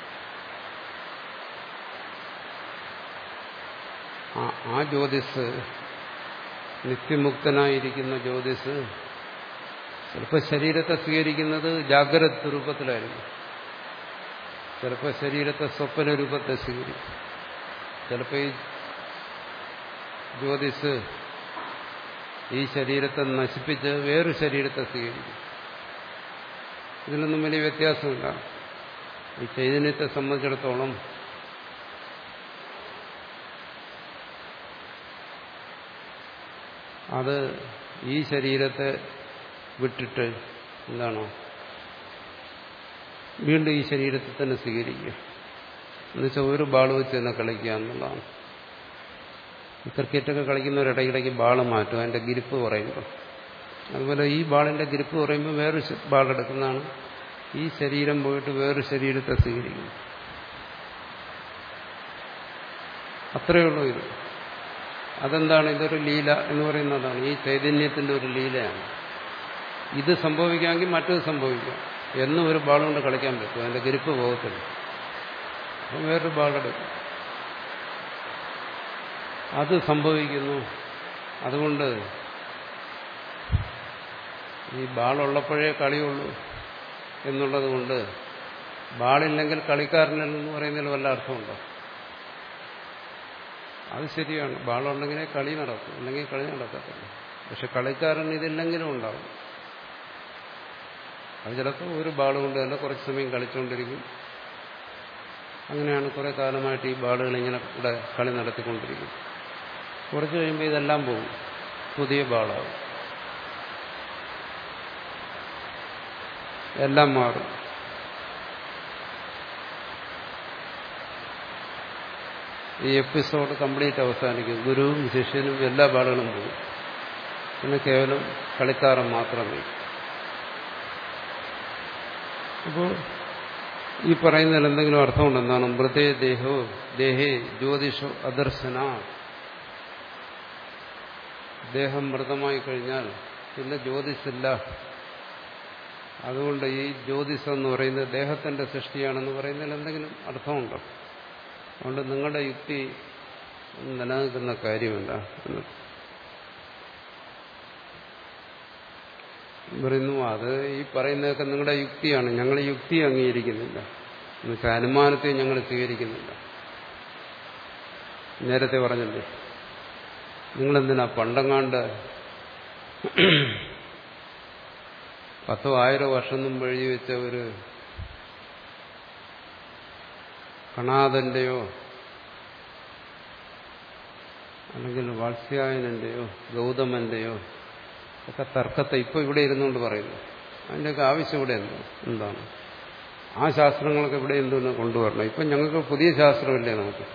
ആ ജ്യോതിസ്, നിത്യമുക്തനായിരിക്കുന്ന ജ്യോതിസ് ചിലപ്പോൾ ശരീരത്തെ സ്വീകരിക്കുന്നത് ജാഗ്രത രൂപത്തിലായിരിക്കും, ചിലപ്പോൾ ശരീരത്തെ സ്വപ്ന രൂപത്തെ സ്വീകരിക്കും, ചിലപ്പോൾ ഈ ജ്യോതിസ് ഈ ശരീരത്തെ നശിപ്പിച്ച് വേറൊരു ശരീരത്തെ സ്വീകരിക്കും. ഇതിലൊന്നും വലിയ വ്യത്യാസമില്ല. ഈ ചൈതന്യത്തെ സംബന്ധിച്ചിടത്തോളം അത് ഈ ശരീരത്തെ വിട്ടിട്ട് എന്താണോ വീണ്ടും ഈ ശരീരത്തിൽ തന്നെ സ്വീകരിക്കുക. എന്നുവെച്ചാൽ ഒരു ബാൾ വെച്ച് തന്നെ കളിക്കുക എന്നുള്ളതാണ്. ഈ ക്രിക്കറ്റൊക്കെ കളിക്കുന്നവർ ഇടയ്ക്കിടയ്ക്ക് ബാൾ മാറ്റും, അതിൻ്റെ ഗ്രിപ്പ് കുറയുമ്പോൾ. അതുപോലെ ഈ ബാളിൻ്റെ ഗ്രിപ്പ് കുറയുമ്പോൾ വേറൊരു ബാൾ എടുക്കുന്നതാണ്. ഈ ശരീരം പോയിട്ട് വേറൊരു ശരീരത്തെ സ്വീകരിക്കുന്നു. അത്രയേ ഉള്ളൂ ഇത്. അതെന്താണ്? ഇതൊരു ലീല എന്ന് പറയുന്നതാണ്. ഈ ചൈതന്യത്തിൻ്റെ ഒരു ലീലയാണ്. ഇത് സംഭവിക്കാമെങ്കിൽ മറ്റത് സംഭവിക്കാം. എന്നും ഒരു ബാൾ കൊണ്ട് കളിക്കാൻ പറ്റും, അതിൻ്റെ ഗ്രിപ്പ് പോകത്തില്ല. അപ്പം വേറൊരു ബാളെടുക്കും, അത് സംഭവിക്കുന്നു. അതുകൊണ്ട് ഈ ബാളുള്ളപ്പോഴേ കളിയുള്ളൂ എന്നുള്ളത് കൊണ്ട് ബാളില്ലെങ്കിൽ കളിക്കാരനെന്ന് പറയുന്നതിൽ വല്ല അർത്ഥമുണ്ടോ? അത് ശരിയാണ്, ബാളുണ്ടെങ്കിലേ കളി നടക്കും, അല്ലെങ്കിൽ കളി നടക്കത്തില്ല. പക്ഷെ കളിക്കാരൻ ഇതില്ലെങ്കിലും ഉണ്ടാവും. അത് ചിലപ്പോൾ ഒരു ബാൾ കൊണ്ട് തന്നെ കുറച്ച് സമയം കളിച്ചുകൊണ്ടിരിക്കും. അങ്ങനെയാണ് കുറെ കാലമായിട്ട് ഈ ബാളുകൾ ഇങ്ങനെ ഇവിടെ കളി നടത്തിക്കൊണ്ടിരിക്കും. കുറച്ച് കഴിയുമ്പോൾ ഇതെല്ലാം പോകും, പുതിയ ബാളാവും, എല്ലാം മാറും. ഈ എപ്പിസോഡ് കംപ്ലീറ്റ് അവസാനിക്കും. ഗുരുവും ശിഷ്യനും എല്ലാ ബാളുകളും പോകും, പിന്നെ കേവലം കളിക്കാരൻ മാത്രമേ. അപ്പോൾ ഈ പറയുന്നതിൽ എന്തെങ്കിലും അർത്ഥമുണ്ടെന്നാണ്. മൃതേ ദേഹോ ദേഹേ ജ്യോതിഷോ അദർശന. ദേഹം മൃതമായി കഴിഞ്ഞാൽ പിന്നെ ജ്യോതിസില്ല. അതുകൊണ്ട് ഈ ജ്യോതിസ് എന്ന് പറയുന്നത് ദേഹത്തിന്റെ സൃഷ്ടിയാണെന്ന് പറയുന്നതിൽ എന്തെങ്കിലും അർത്ഥമുണ്ടോ? അതുകൊണ്ട് നിങ്ങളുടെ യുക്തി നിലനിൽക്കുന്ന കാര്യമല്ല എന്ന് പറയുന്നു. അത് ഈ പറയുന്നതൊക്കെ നിങ്ങളുടെ യുക്തിയാണ്, ഞങ്ങൾ യുക്തി അംഗീകരിക്കുന്നില്ല. എന്നുവെച്ചാൽ അനുമാനത്തെ ഞങ്ങൾ സ്വീകരിക്കുന്നില്ല. നേരത്തെ പറഞ്ഞില്ലേ, നിങ്ങളെന്തിനാ പണ്ടങ്ങാണ്ട് പത്തോ ആയിരോ വർഷം മുമ്പ് എഴുതി വെച്ച ഒരു കണാദന്റെയോ അല്ലെങ്കിൽ വാത്സ്യായനന്റെയോ ഗൗതമന്റെയോ ഒക്കെ തർക്കത്തെ ഇപ്പോൾ ഇവിടെ ഇരുന്നുകൊണ്ട് പറയുന്നു. അതിൻ്റെയൊക്കെ ആവശ്യം ഇവിടെ എന്തോ എന്താണ്? ആ ശാസ്ത്രങ്ങളൊക്കെ ഇവിടെ എന്തോന്ന് കൊണ്ടുവരണം. ഇപ്പം ഞങ്ങൾക്ക് പുതിയ ശാസ്ത്രമില്ലേ നമുക്ക്?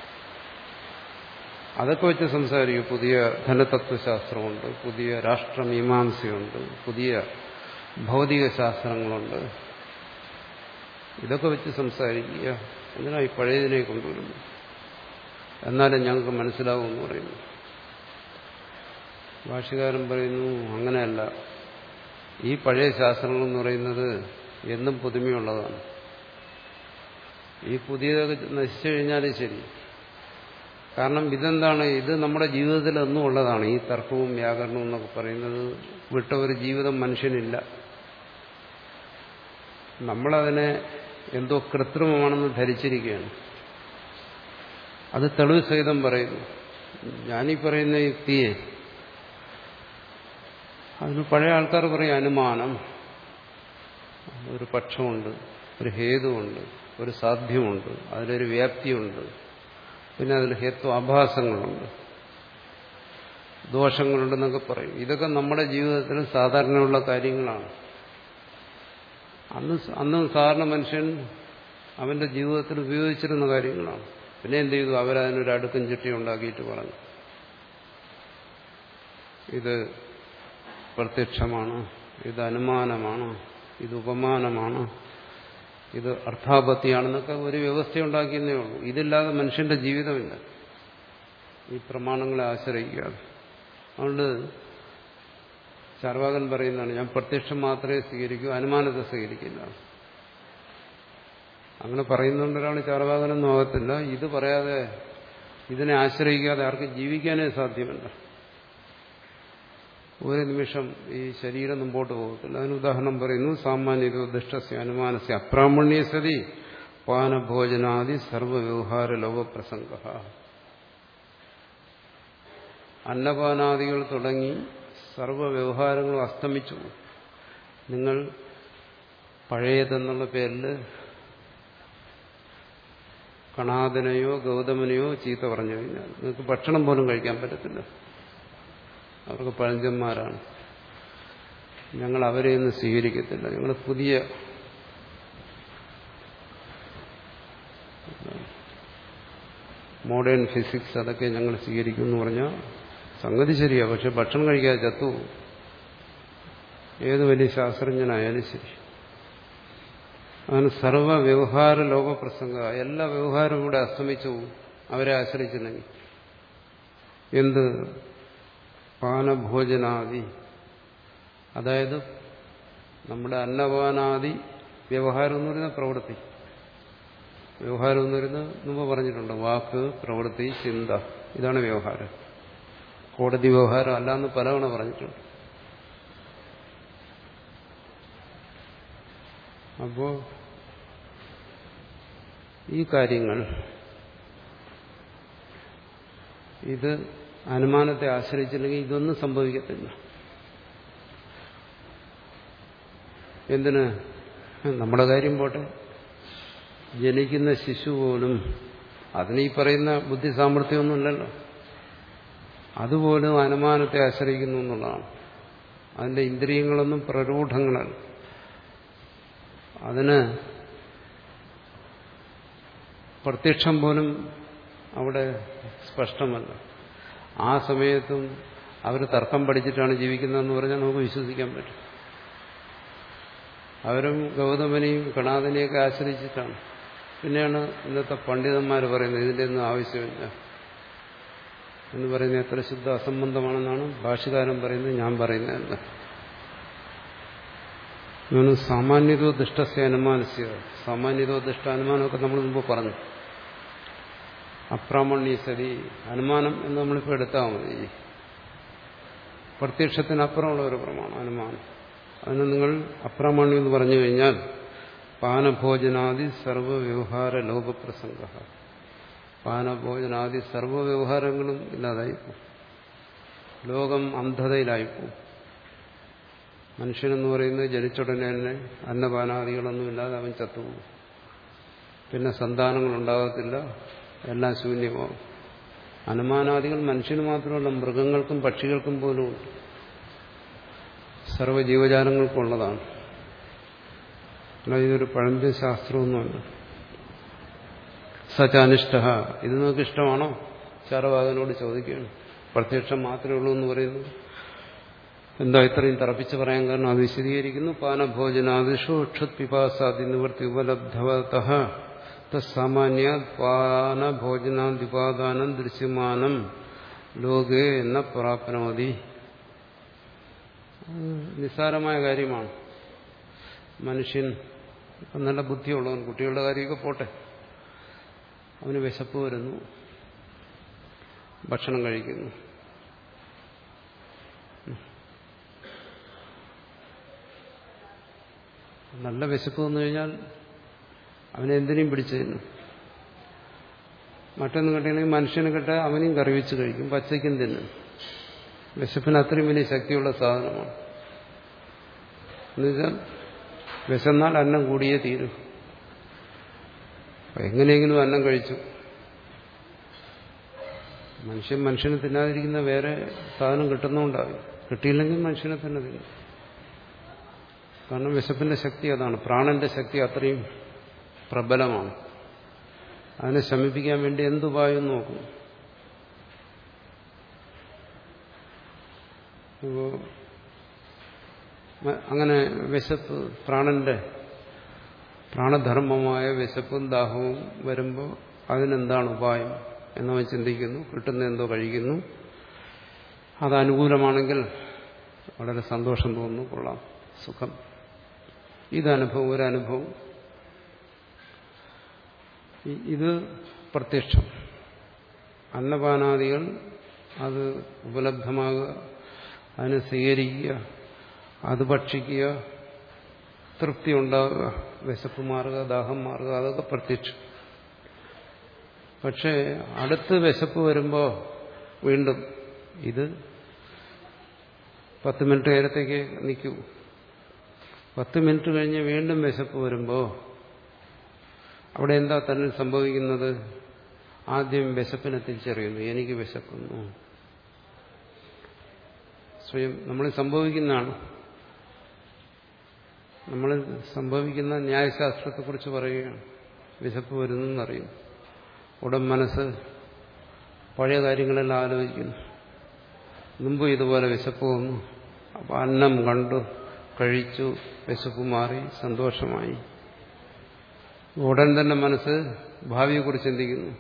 അതൊക്കെ വെച്ച് സംസാരിക്കും. പുതിയ ധനതത്വശാസ്ത്രമുണ്ട്, പുതിയ രാഷ്ട്രമീമാംസയുണ്ട്, പുതിയ ഭൗതിക ശാസ്ത്രങ്ങളുണ്ട്. ഇതൊക്കെ വെച്ച് സംസാരിക്കുക. എന്തിനാ ഈ പഴയതിനെ കൊണ്ടുവരുന്നു? എന്നാലും ഞങ്ങൾക്ക് മനസ്സിലാവുമെന്ന് പറയുന്നു. ഭാഷ്യകാരൻ പറയുന്നു അങ്ങനെയല്ല, ഈ പഴയ ശാസ്ത്രങ്ങളെന്ന് പറയുന്നത് എന്നും പുതുമയുള്ളതാണ്. ഈ പുതിയതൊക്കെ നശിച്ചു കഴിഞ്ഞാലും ശരി. കാരണം ഇതെന്താണ്? ഇത് നമ്മുടെ ജീവിതത്തിൽ എന്നും ഉള്ളതാണ്. ഈ തർക്കവും വ്യാകരണവും എന്നൊക്കെ പറയുന്നത് വിട്ട ഒരു ജീവിതം മനുഷ്യനില്ല. നമ്മളതിനെ എന്തോ കൃത്രിമമാണെന്ന് ധരിച്ചിരിക്കുകയാണ്. അത് തെളിവ് സഹിതം പറയുന്നു. ഞാനീ പറയുന്ന യുക്തിയെ അതിന് പഴയ ആൾക്കാർ പറയും അനുമാനം. ഒരു പക്ഷമുണ്ട്, ഒരു ഹേതുവുണ്ട്, ഒരു സാധ്യമുണ്ട്, അതിലൊരു വ്യാപ്തിയുണ്ട്, പിന്നെ അതിൽ ഹേത്വാഭാസങ്ങളുണ്ട്, ദോഷങ്ങളുണ്ടെന്നൊക്കെ പറയും. ഇതൊക്കെ നമ്മുടെ ജീവിതത്തിൽ സാധാരണയുള്ള കാര്യങ്ങളാണ്. അന്ന് അന്ന് സാധാരണ മനുഷ്യൻ അവന്റെ ജീവിതത്തിൽ ഉപയോഗിച്ചിരുന്ന കാര്യങ്ങളാണ്. പിന്നെ എന്ത് ചെയ്തു? അവരതിനൊരു അടുക്കും ചിട്ടി ഉണ്ടാക്കിയിട്ട് പറഞ്ഞു, ഇത് പ്രത്യക്ഷമാണ്, ഇത് അനുമാനമാണ്, ഇത് ഉപമാനമാണ്, ഇത് അർത്ഥാപത്തിയാണെന്നൊക്കെ ഒരു വ്യവസ്ഥയുണ്ടാക്കിയെന്നേ ഉള്ളൂ. ഇതില്ലാതെ മനുഷ്യന്റെ ജീവിതമില്ല ഈ പ്രമാണങ്ങളെ ആശ്രയിക്കാതെ. അതുകൊണ്ട് ചാർവാകൻ പറയുന്നതാണ്, ഞാൻ പ്രത്യക്ഷം മാത്രമേ സ്വീകരിക്കൂ, അനുമാനത്തെ സ്വീകരിക്കില്ല. അങ്ങനെ പറയുന്നതുകൊണ്ട് ഒരാൾ ചാർവാകനൊന്നും ആകത്തില്ല. ഇത് പറയാതെ, ഇതിനെ ആശ്രയിക്കാതെ ആർക്കും ജീവിക്കാനേ സാധ്യമല്ല. ഒരു നിമിഷം ഈ ശരീരം മുമ്പോട്ട് പോകത്തില്ല. അതിന് ഉദാഹരണം പറയുന്നു, സാമാന്യതോ ദുഷ്ടസ്യ അനുമാനസ്യ അപ്രാമണ്യ സതി പാനഭോജനാദി സർവവ്യവഹാര ലോകപ്രസംഗ. അന്നപാനാദികൾ തുടങ്ങി സർവവ്യവഹാരങ്ങളും അസ്തമിച്ചു. നിങ്ങൾ പഴയതെന്നുള്ള പേരിൽ കണാദനെയോ ഗൗതമനെയോ ചീത്ത പറഞ്ഞു കഴിഞ്ഞാൽ നിങ്ങൾക്ക് ഭക്ഷണം പോലും കഴിക്കാൻ പറ്റത്തില്ല. അവർക്ക് പഴഞ്ചന്മാരാണ്, ഞങ്ങൾ അവരെയൊന്നും സ്വീകരിക്കത്തില്ല, ഞങ്ങൾ പുതിയ മോഡേൺ ഫിസിക്സ് അതൊക്കെ ഞങ്ങൾ സ്വീകരിക്കും എന്ന് പറഞ്ഞാൽ സംഗതി ശരിയാ. പക്ഷെ ഭക്ഷണം കഴിക്കാതെ ചത്തു. ഏത് വലിയ ശാസ്ത്രജ്ഞനായാലും ശരി. അങ്ങനെ സർവ വ്യവഹാര ലോകപ്രസംഗ, എല്ലാ വ്യവഹാരവും കൂടെ അസ്തമിച്ചു പോകും അവരെ ആശ്രയിച്ചില്ലെങ്കിൽ. എന്ത്? പാനഭോജനാദി, അതായത് നമ്മുടെ അന്നപാനാദി വ്യവഹാരം എന്ന് പറയുന്ന പ്രവൃത്തി. വ്യവഹാരം എന്ന് പറയുന്നത് മുമ്പ് പറഞ്ഞിട്ടുണ്ട്, വാക്ക്, പ്രവൃത്തി, ചിന്ത, ഇതാണ് വ്യവഹാരം. കോടതി വ്യവഹാരം അല്ലാന്ന് പലവണ പറഞ്ഞിട്ടുണ്ട്. അപ്പോ ഈ കാര്യങ്ങൾ ഇത് അനുമാനത്തെ ആശ്രയിച്ചില്ലെങ്കിൽ ഇതൊന്നും സംഭവിക്കത്തില്ല. എന്തിന്? നമ്മുടെ കാര്യം പോട്ടെ, ജനിക്കുന്ന ശിശു പോലും അതിന് ഈ പറയുന്ന ബുദ്ധി സാമർഥ്യമൊന്നുമില്ലല്ലോ. അതുപോലും അനുമാനത്തെ ആശ്രയിക്കുന്നു എന്നുള്ളതാണ്. അതിന്റെ ഇന്ദ്രിയങ്ങളൊന്നും പ്രരൂഢങ്ങളല്ല. അതിന് പ്രത്യക്ഷം പോലും അവിടെ സ്പഷ്ടമല്ല. ആ സമയത്തും അവർ തർക്കം പഠിച്ചിട്ടാണ് ജീവിക്കുന്നതെന്ന് പറഞ്ഞാൽ നമുക്ക് വിശ്വസിക്കാൻ പറ്റും. അവരും ഗൗതമനെയും കണാദനെയൊക്കെ ആശ്രയിച്ചിട്ടാണ്. പിന്നെയാണ് ഇന്നത്തെ പണ്ഡിതന്മാർ പറയുന്നത് ഇതിൻ്റെ ഒന്നും ആവശ്യമില്ല എന്ന് പറയുന്നത് എത്ര ശുദ്ധ അസംബന്ധമാണെന്നാണ് ഭാഷ്യകാരൻ പറയുന്നത്, ഞാൻ പറയുന്നതല്ല. സാമാന്യതോ ദുഷ്ടസ്യ അനുമാനസ്യ, സാമാന്യതോ ദുഷ്ട അനുമാനമൊക്കെ നമ്മൾ മുമ്പ് പറഞ്ഞു. അപ്രാമണ്യ സതി, അനുമാനം എന്ന് നമ്മളിപ്പോൾ എടുത്താൽ മതി. പ്രത്യക്ഷത്തിനപ്പുറമുള്ള ഒരു പ്രമാണം അനുമാനം. അതിന് നിങ്ങൾ അപ്രാമാണ്യം എന്ന് പറഞ്ഞു കഴിഞ്ഞാൽ പാനഭോജനാദി സർവവ്യവഹാര ലോകപ്രസംഗ, പാനഭോജനാദി സർവവ്യവഹാരങ്ങളും ഇല്ലാതായിപ്പോ, ലോകം അന്ധതയിലായിപ്പോ. മനുഷ്യനെന്ന് പറയുന്നത് ജനിച്ചുടനെ തന്നെ അന്നപാനാദികളൊന്നുമില്ലാതെ അവൻ ചത്തുപോകും. പിന്നെ സന്താനങ്ങളുണ്ടാകത്തില്ല, എല്ലാം ശൂന്യമാകും. അനുമാനാദികൾ മനുഷ്യന് മാത്രമല്ല, മൃഗങ്ങൾക്കും പക്ഷികൾക്കും പോലും ഉണ്ട്, സർവ്വജീവജാലങ്ങൾക്കും ഉള്ളതാണ്. അല്ല, ഇതൊരു പഴഞ്ചൻ ശാസ്ത്രമൊന്നുമല്ല. സച്ച അനിഷ്ട, ഇത് നിങ്ങൾക്ക് ഇഷ്ടമാണോ? ചാർവാകനോട് ചോദിക്കുകയാണ്. പ്രത്യക്ഷം മാത്രമേ ഉള്ളൂ എന്ന് പറയുന്നത് എന്താ ഇത്രയും തറപ്പിച്ച് പറയാൻ കാരണം? അത് വിശദീകരിക്കുന്നു. പാനഭോജനാദിഷു ക്ഷുത് പിപാസാദി നിവൃത്തി ഉപലബ്ധവതഃ തസ്സാമാന്യ പാനഭോജനാദിപാദാനം ദൃശ്യമാനം ലോകേ എന്ന പ്രാപ്നോതി. നിസ്സാരമായ കാര്യമാണ്. മനുഷ്യൻ നല്ല ബുദ്ധിയുള്ളവൻ, കുട്ടികളുടെ കാര്യമൊക്കെ പോട്ടെ, അവന് വിശപ്പ് വരുന്നു, ഭക്ഷണം കഴിക്കുന്നു. നല്ല വിശപ്പ് വന്നു കഴിഞ്ഞാൽ അവനെന്തിനേയും പിടിച്ചു തരുന്നു. മറ്റൊന്നും കിട്ടണമെങ്കിൽ മനുഷ്യനെ കിട്ട അവനെയും കറിവെച്ച് കഴിക്കും, പച്ചയ്ക്കും തിന്നും. വിശപ്പിന് അത്രയും വലിയ ശക്തിയുള്ള സാധനമാണ്. എന്നുവെച്ചാൽ വിശന്നാൽ അന്നം കൂടിയേ തീരൂ. എങ്ങനെയെങ്കിലും അന്നം കഴിച്ചു. മനുഷ്യൻ മനുഷ്യനെ തിന്നാതിരിക്കുന്ന വേറെ സാധനം കിട്ടുന്നുണ്ടാവും. കിട്ടിയില്ലെങ്കിൽ മനുഷ്യനെ തന്നെ തിന്നും. കാരണം വിശപ്പിന്റെ ശക്തി അതാണ്, പ്രാണന്റെ ശക്തി അത്രയും പ്രബലമാണ്. അതിനെ ശമിപ്പിക്കാൻ വേണ്ടി എന്തുപായം നോക്കും. ഇപ്പോ അങ്ങനെ വിശപ്പ്, പ്രാണന്റെ പ്രാണധർമ്മമായ വിശപ്പും ദാഹവും വരുമ്പോൾ അതിനെന്താണ് ഉപായം എന്നവൻ ചിന്തിക്കുന്നു. കിട്ടുന്ന എന്തോ കഴിക്കുന്നു. അത് അനുകൂലമാണെങ്കിൽ വളരെ സന്തോഷം തോന്നുന്നു, കൊള്ളാം, സുഖം. ഇതനുഭവം, ഒരനുഭവം. ഇത് പ്രത്യക്ഷം. അന്നപാനാദികൾ അത് ഉപലബ്ധമാകുക, അതിനെ സ്വീകരിക്കുക, അത് ഭക്ഷിക്കുക, തൃപ്തി ഉണ്ടാകുക, വിശപ്പ് മാറുക, ദാഹം മാറുക, അതൊക്കെ പ്രത്യക്ഷം. പക്ഷേ അടുത്ത് വിശപ്പ് വരുമ്പോൾ വീണ്ടും ഇത് പത്ത് മിനിറ്റ് നേരത്തേക്ക് നിൽക്കൂ. പത്ത് മിനിറ്റ് കഴിഞ്ഞ് വീണ്ടും വിശപ്പ് വരുമ്പോൾ അവിടെ എന്താ തന്നെ സംഭവിക്കുന്നത്? ആദ്യം വിശപ്പിനെ തിരിച്ചറിയുന്നു. എനിക്ക് വിശക്കുന്നു. സ്വയം നമ്മൾ സംഭവിക്കുന്നതാണ്. നമ്മൾ സംഭവിക്കുന്ന ന്യായശാസ്ത്രത്തെക്കുറിച്ച് പറയുകയാണ്. വിശപ്പ് വരുന്നു എന്നറിയും. ഉടൻ മനസ്സ് പഴയ കാര്യങ്ങളെല്ലാം ആലോചിക്കുന്നു. മുമ്പ് ഇതുപോലെ വിശപ്പ് വന്നു, അപ്പോൾ അന്നം കണ്ടു, കഴിച്ചു, വിശപ്പ് മാറി, സന്തോഷമായി. ഉടൻ തന്നെ മനസ്സ് ഭാവിയെക്കുറിച്ച് ചിന്തിക്കുന്നു.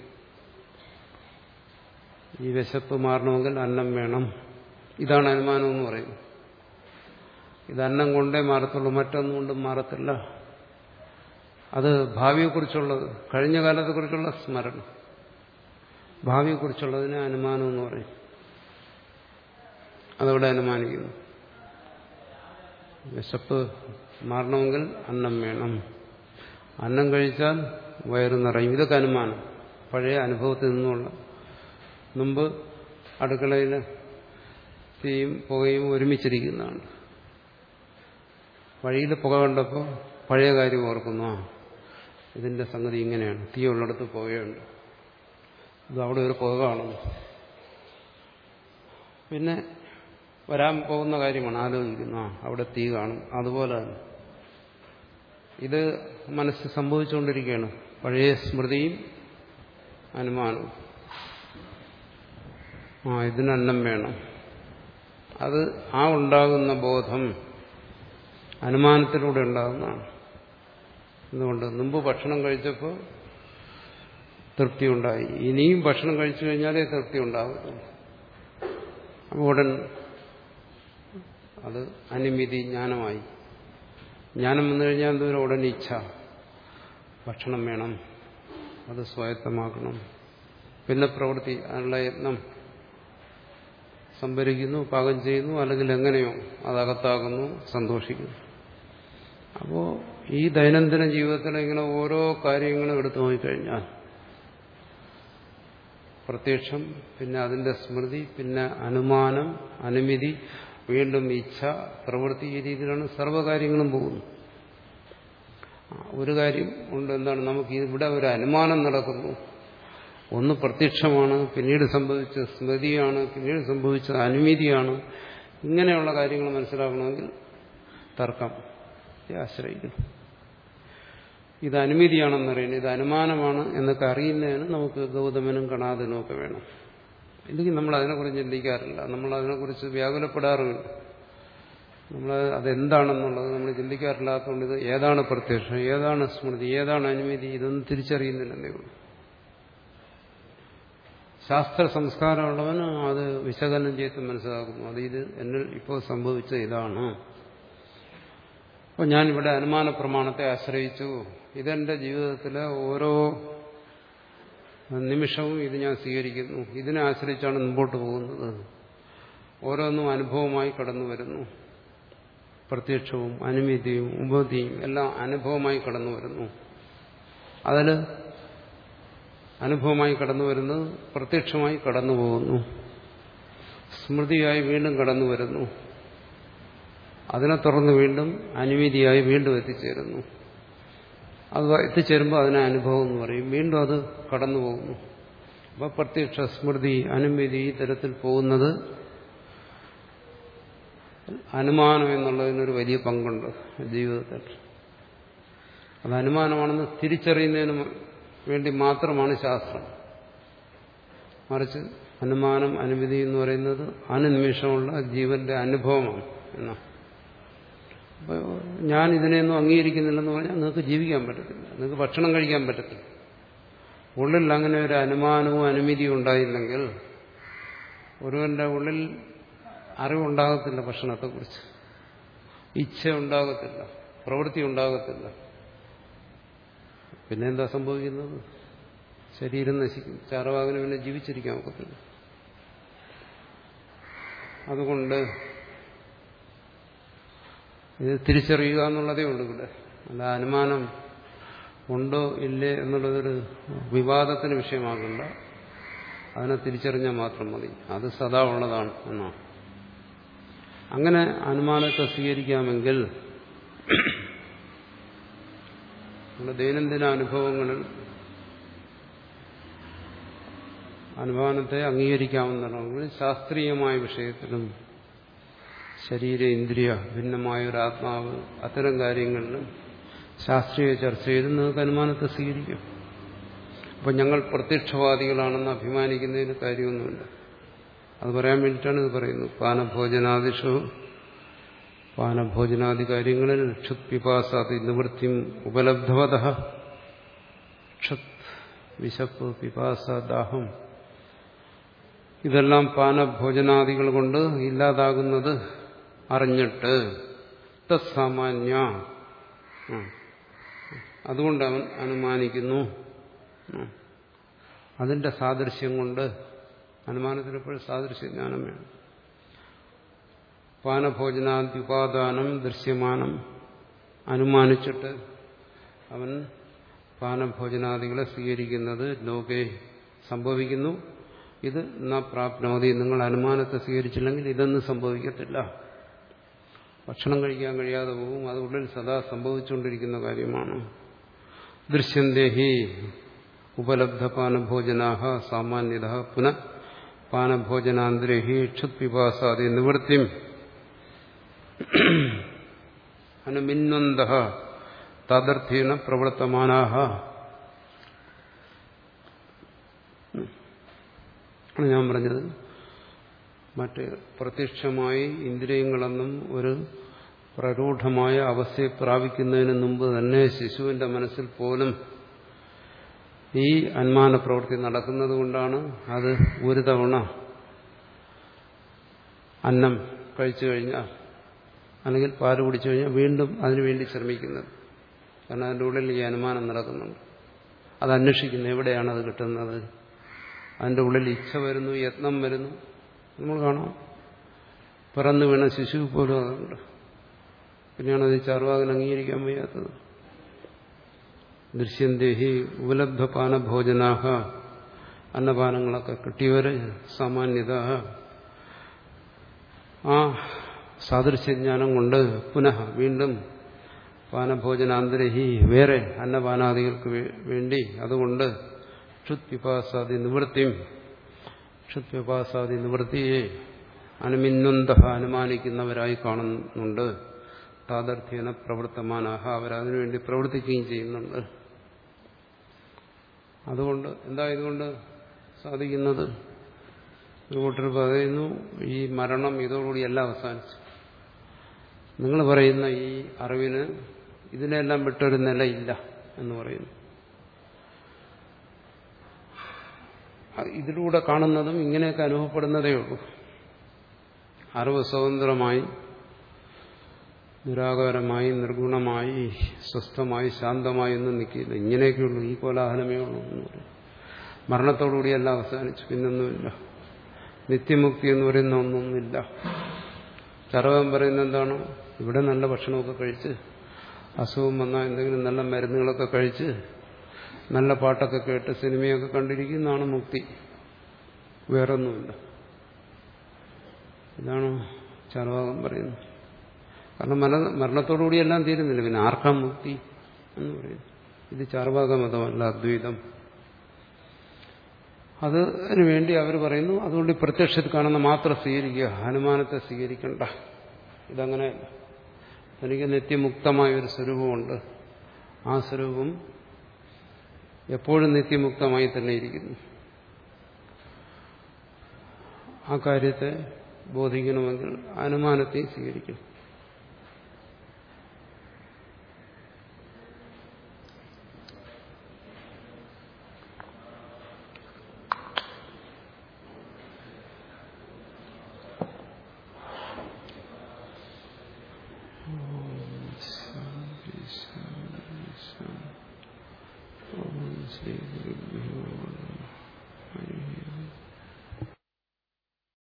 ഈ വിശപ്പ് മാറണമെങ്കിൽ അന്നം വേണം. ഇതാണ് അനുമാനം എന്ന് പറയുന്നത്. ഇത് അന്നം കൊണ്ടേ മാറത്തുള്ളൂ, മറ്റൊന്നും കൊണ്ടും മാറത്തില്ല. അത് ഭാവിയെക്കുറിച്ചുള്ളത്, കഴിഞ്ഞ കാലത്തെക്കുറിച്ചുള്ള സ്മരണ. ഭാവിയെക്കുറിച്ചുള്ളതിനെ അനുമാനം എന്ന് പറയും. അതവിടെ അനുമാനിക്കുന്നു. വിശപ്പ് മാറണമെങ്കിൽ അന്നം വേണം, അന്നം കഴിച്ചാൽ വയറ് നിറയും. ഇതൊക്കെ അനുമാനം, പഴയ അനുഭവത്തിൽ നിന്നുള്ള. മുമ്പ് അടുക്കളയിൽ തീയും പുകയും ഒരുമിച്ചിരിക്കുന്നതാണ്. വഴിയിൽ പുക കണ്ടപ്പോൾ പഴയ കാര്യം ഓർക്കുന്നു. ആ ഇതിന്റെ സംഗതി ഇങ്ങനെയാണ്, തീ ഉള്ളിടത്ത് പുകയുണ്ട്, ഇത് അവിടെ ഒരു പുക കാണുന്നു. പിന്നെ വരാൻ പോകുന്ന കാര്യമാണ് ആലോചിക്കുന്നു. ആ അവിടെ തീ കാണും. അതുപോലെ തന്നെ ഇത് മനസ്സ് സംഭവിച്ചുകൊണ്ടിരിക്കുകയാണ്. പഴയ സ്മൃതിയും അനുമാനവും. ആ ഇതിന് അന്നം വേണം. അത് ആ ഉണ്ടാകുന്ന ബോധം അനുമാനത്തിലൂടെ ഉണ്ടാകുന്നതാണ്. എന്തുകൊണ്ട്? മുമ്പ് ഭക്ഷണം കഴിച്ചപ്പോൾ തൃപ്തി ഉണ്ടായി. ഇനിയും ഭക്ഷണം കഴിച്ചു കഴിഞ്ഞാലേ തൃപ്തി ഉണ്ടാകത്തുള്ളൂ. അപ്പോൾ ഉടൻ അത് അനുമിതി ജ്ഞാനമായി. ജ്ഞാനം വന്നു കഴിഞ്ഞാൽ എന്തോരം ഉടൻ ഇച്ഛ, ഭക്ഷണം വേണം, അത് സ്വായത്തമാക്കണം. പിന്നെ പ്രവൃത്തി, അതിനുള്ള യത്നം, സംഭരിക്കുന്നു, പാകം ചെയ്യുന്നു, അല്ലെങ്കിൽ എങ്ങനെയോ അതകത്താകുന്നു, സന്തോഷിക്കുന്നു. അപ്പോൾ ഈ ദൈനംദിന ജീവിതത്തിൽ ഇങ്ങനെ ഓരോ കാര്യങ്ങളും എടുത്തു നോക്കിക്കഴിഞ്ഞാൽ പ്രത്യക്ഷം, പിന്നെ അതിന്റെ സ്മൃതി, പിന്നെ അനുമാനം, അനുമതി, വീണ്ടും ഇച്ഛ, പ്രവൃത്തി, ഈ രീതിയിലാണ് സർവ്വകാര്യങ്ങളും പോകുന്നത്. ഒരു കാര്യം ഉണ്ട്, എന്താണ്? നമുക്ക് ഇവിടെ ഒരു അനുമാനം നടക്കുന്നു. ഒന്ന് പ്രത്യക്ഷമാണ്, പിന്നീട് സംഭവിച്ച സ്മൃതിയാണ്, പിന്നീട് സംഭവിച്ച അനുമതിയാണ്. ഇങ്ങനെയുള്ള കാര്യങ്ങൾ മനസ്സിലാക്കണമെങ്കിൽ തർക്കം ആശ്രയിക്കണം. ഇത് അനുമതിയാണെന്നറിയണം, ഇത് അനുമാനമാണ് എന്നൊക്കെ അറിയുന്നതിന് നമുക്ക് ഗൗതമനും കണാദനും ഒക്കെ വേണം. ഇല്ലെങ്കിൽ നമ്മൾ അതിനെക്കുറിച്ച് ചിന്തിക്കാറില്ല, നമ്മൾ അതിനെക്കുറിച്ച് വ്യാകുലപ്പെടാറുമില്ല. നമ്മൾ അതെന്താണെന്നുള്ളത് നമ്മൾ ചിന്തിക്കാറില്ലാത്തതുകൊണ്ട് ഇത് ഏതാണ് പ്രത്യക്ഷം, ഏതാണ് സ്മൃതി, ഏതാണ് അനുമതി, ഇതൊന്നും തിരിച്ചറിയുന്നില്ലെന്നേ ഉള്ളൂ. ശാസ്ത്ര സംസ്കാരമുള്ളവന് അത് വിശകലനം ചെയ്ത് മനസ്സിലാക്കുന്നു. അത് ഇത് എന്നിൽ ഇപ്പോൾ സംഭവിച്ച ഇതാണ്. അപ്പോൾ ഞാനിവിടെ അനുമാന പ്രമാണത്തെ ആശ്രയിച്ചു. ഇതെന്റെ ജീവിതത്തിലെ ഓരോ നിമിഷവും ഇത് ഞാൻ സ്വീകരിക്കുന്നു. ഇതിനെ ആശ്രയിച്ചാണ് മുമ്പോട്ട് പോകുന്നത്. ഓരോന്നും അനുഭവമായി കടന്നു വരുന്നു. പ്രത്യക്ഷവും അനുമതിയും ഉപതിയും എല്ലാം അനുഭവമായി കടന്നു വരുന്നു. അതിൽ അനുഭവമായി കടന്നു വരുന്നത് പ്രത്യക്ഷമായി കടന്നു പോകുന്നു, സ്മൃതിയായി വീണ്ടും കടന്നു വരുന്നു, അതിനെ തുടർന്ന് വീണ്ടും അനുമതിയായി വീണ്ടും എത്തിച്ചേരുന്നു. അത് എത്തിച്ചേരുമ്പോൾ അതിനെ അനുഭവം എന്ന് പറയും. വീണ്ടും അത് കടന്നു പോകുന്നു. അപ്പോൾ പ്രത്യക്ഷ, സ്മൃതി, അനുമതി ഈ തരത്തിൽ പോകുന്നത് അനുമാനം എന്നുള്ളതിനൊരു വലിയ പങ്കുണ്ട് ജീവിതത്തിൽ. അത് അനുമാനമാണെന്ന് തിരിച്ചറിയുന്നതിന് വേണ്ടി മാത്രമാണ് ശാസ്ത്രം. മറിച്ച് അനുമാനം അനുമതി എന്ന് പറയുന്നത് അനുനിമിഷമുള്ള ജീവന്റെ അനുഭവമാണ് എന്നാ. അപ്പോൾ ഞാൻ ഇതിനെയൊന്നും അംഗീകരിക്കുന്നില്ലെന്ന് പറഞ്ഞാൽ നിങ്ങൾക്ക് ജീവിക്കാൻ പറ്റത്തില്ല, നിങ്ങൾക്ക് ഭക്ഷണം കഴിക്കാൻ പറ്റത്തില്ല. ഉള്ളിൽ അങ്ങനെ ഒരു അനുമാനവും അനുമതിയും ഉണ്ടായില്ലെങ്കിൽ ഒരുവന്റെ ഉള്ളിൽ അറിവുണ്ടാകത്തില്ല, ഭക്ഷണത്തെക്കുറിച്ച് ഇച്ഛ ഉണ്ടാകത്തില്ല, പ്രവൃത്തി ഉണ്ടാകത്തില്ല. പിന്നെ എന്താ സംഭവിക്കുന്നത്? ശരീരം നശിക്കും. ചാർവാകന് പിന്നെ ജീവിച്ചിരിക്കാൻ ഒക്കത്തില്ല. അതുകൊണ്ട് ഇത് തിരിച്ചറിയുക എന്നുള്ളതേ ഉള്ളൂ ഇവിടെ. അല്ല അനുമാനം ഉണ്ടോ ഇല്ലേ എന്നുള്ളതൊരു വിവാദത്തിന് വിഷയമാകണ്ട. അതിനെ തിരിച്ചറിഞ്ഞാൽ മാത്രം മതി. അത് സദാ ഉള്ളതാണ് എന്നാണ്. അങ്ങനെ അനുമാനത്തെ സ്വീകരിക്കാമെങ്കിൽ നമ്മുടെ ദൈനംദിന അനുഭവങ്ങളിൽ അനുമാനത്തെ അംഗീകരിക്കാവുന്നതാണെങ്കിൽ ശാസ്ത്രീയമായ വിഷയത്തിലും ശരീര ഇന്ദ്രിയ ഭിന്നമായ ഒരു ആത്മാവ് അത്തരം കാര്യങ്ങളിലും ശാസ്ത്രീയ ചർച്ചയിൽ നിങ്ങൾക്ക് അനുമാനത്തെ സ്വീകരിക്കാം. അപ്പം ഞങ്ങൾ പ്രത്യക്ഷവാദികളാണെന്ന് അഭിമാനിക്കുന്നതിന് കാര്യമൊന്നുമില്ല. അത് പറയാൻ വേണ്ടിയിട്ടാണ് ഇത് പറയുന്നത്. പാനഭോജനാദിഷു പാനഭോജനാദി കാര്യങ്ങളിൽ ക്ഷുത് പിപാസാദി നിവൃത്തിയും ഉപലബ്ധവത. ക്ഷുത് വിശപ്പ്, പിപാസ, ദാഹം ഇതെല്ലാം പാനഭോജനാദികൾ കൊണ്ട് ഇല്ലാതാകുന്നത് അറിഞ്ഞിട്ട് തത്സാമാന്യ അതുകൊണ്ട് അവൻ അനുമാനിക്കുന്നു. അതിന്റെ സാദൃശ്യം കൊണ്ട് അനുമാനത്തിന് എപ്പോഴും സാദൃശ്യജ്ഞാനം വേണം. പാനഭോജനാദ്യുപാദാനം ദൃശ്യമാനം അനുമാനിച്ചിട്ട് അവൻ പാനഭോജനാദികളെ സ്വീകരിക്കുന്നത് ലോകെ സംഭവിക്കുന്നു. ഇത് ന പ്രാപ്നോതി. നിങ്ങൾ അനുമാനത്തെ സ്വീകരിച്ചില്ലെങ്കിൽ ഇതൊന്നും സംഭവിക്കത്തില്ല. ഭക്ഷണം കഴിക്കാൻ കഴിയാതെ പോകും. അത് ഉള്ളിൽ സദാ സംഭവിച്ചുകൊണ്ടിരിക്കുന്ന കാര്യമാണ്. ദൃശ്യന്തേഹി ഉപലബ്ധ പാനഭോജനാഹ സാമാന്യത പുനഃ പാനഭോജനാന്തരേഹി ക്ഷുത് പിപാസാദി നിവൃത്തിം അനുമിന്വന്ത തദർത്ഥേന പ്രവർത്തമാനാഹ. ഞാൻ പറഞ്ഞത് മറ്റ് പ്രത്യക്ഷമായി ഇന്ദ്രിയങ്ങളെന്നും ഒരു പ്രരൂഢമായ അവസ്ഥയെ പ്രാപിക്കുന്നതിന് മുമ്പ് തന്നെ ശിശുവിന്റെ മനസ്സിൽ പോലും ഈ അനുമാന പ്രവൃത്തി നടക്കുന്നത് കൊണ്ടാണ് അത് ഒരു തവണ അന്നം കഴിച്ചു കഴിഞ്ഞാൽ അല്ലെങ്കിൽ പാല് കുടിച്ചു കഴിഞ്ഞാൽ വീണ്ടും അതിനുവേണ്ടി ശ്രമിക്കുന്നത്. കാരണം അതിൻ്റെ ഉള്ളിൽ ഈ അനുമാനം നടക്കുന്നുണ്ട്. അത് അന്വേഷിക്കുന്നു, എവിടെയാണത് കിട്ടുന്നത്. അതിൻ്റെ ഉള്ളിൽ ഇച്ഛ വരുന്നു, യത്നം വരുന്നു. നമ്മൾ കാണാം, പിറന്നു വീണ ശിശു പോലും അതുണ്ട്. പിന്നെയാണ് അത് ചാർവാകൻ അംഗീകരിക്കാൻ വയ്യാത്തത്. ദൃശ്യന്തേഹി ഉപലബ്ധ പാനഭോജനാഹ അന്നപാനങ്ങളൊക്കെ കിട്ടിയവര് സാമാന്യത ആ സാദൃശ്യജ്ഞാനം കൊണ്ട് പുനഃ വീണ്ടും പാനഭോജനാന്തരഹി വേറെ അന്നപാനാദികൾക്ക് വേണ്ടി അതുകൊണ്ട് ക്ഷുത് പിപാസാദി നിവൃത്തിയും ക്ഷുത് പിപാസാദി നിവൃത്തിയെ അനുമിന്വന്ത അനുമാനിക്കുന്നവരായി കാണുന്നുണ്ട്. താദർത്ഥ്യേന പ്രവർത്തമാനാഹ അവരതിനുവേണ്ടി പ്രവർത്തിക്കുകയും ചെയ്യുന്നുണ്ട്. അതുകൊണ്ട് എന്താ ഇതുകൊണ്ട് സാധിക്കുന്നത്? ഒരു കൂട്ടർ പറയുന്നു ഈ മരണം ഇതോടുകൂടി എല്ലാം അവസാനിച്ചു. നിങ്ങൾ പറയുന്ന ഈ അറിവിന് ഇതിനെല്ലാം വിട്ടൊരു നിലയില്ല എന്ന് പറയുന്നു. ഇതിലൂടെ കാണുന്നതും ഇങ്ങനെയൊക്കെ അനുഭവപ്പെടുന്നതേ ഉള്ളൂ. അറിവ് സ്വതന്ത്രമായി നിരാകാരമായി നിർഗുണമായി സ്വസ്ഥമായി ശാന്തമായി ഒന്നും നിൽക്കില്ല. ഇങ്ങനെയൊക്കെയുള്ളൂ, ഈ കോലാഹലമേ ഉള്ളൂ എന്ന് പറയും. മരണത്തോടുകൂടിയെല്ലാം അവസാനിച്ചു, പിന്നൊന്നുമില്ല. നിത്യമുക്തി എന്ന് പറയുന്ന ഒന്നൊന്നുമില്ല. ചരവൻ പറയുന്നത് എന്താണ്? ഇവിടെ നല്ല ഭക്ഷണമൊക്കെ കഴിച്ച് അസുഖം വന്നാൽ എന്തെങ്കിലും നല്ല മരുന്നുകളൊക്കെ കഴിച്ച് നല്ല പാട്ടൊക്കെ കേട്ട് സിനിമയൊക്കെ കണ്ടിരിക്കുന്നതാണ് മുക്തി, വേറൊന്നുമില്ല. ഇതാണ് ചാർവാകൻ പറയുന്നത്. കാരണം മര മരണത്തോടുകൂടി എല്ലാം തീരുന്നില്ല, പിന്നെ ആർക്കാ മുക്തി എന്ന് പറയുന്നു. ഇത് ചാർവാക മതമല്ല, അദ്വൈതം. അതിനു വേണ്ടി അവർ പറയുന്നു അതുകൊണ്ട് പ്രത്യക്ഷത്തിൽ കാണുന്ന മാത്രം സ്വീകരിക്കുക, അനുമാനത്തെ സ്വീകരിക്കണ്ട. ഇതങ്ങനെയല്ല. എനിക്ക് നിത്യമുക്തമായ ഒരു സ്വരൂപമുണ്ട്. ആ സ്വരൂപം എപ്പോഴും നിത്യമുക്തമായി തന്നെ ഇരിക്കുന്നു. ആ കാര്യത്തെ ബോധിക്കണമെങ്കിൽ അനുമാനത്തെയും സ്വീകരിക്കണം.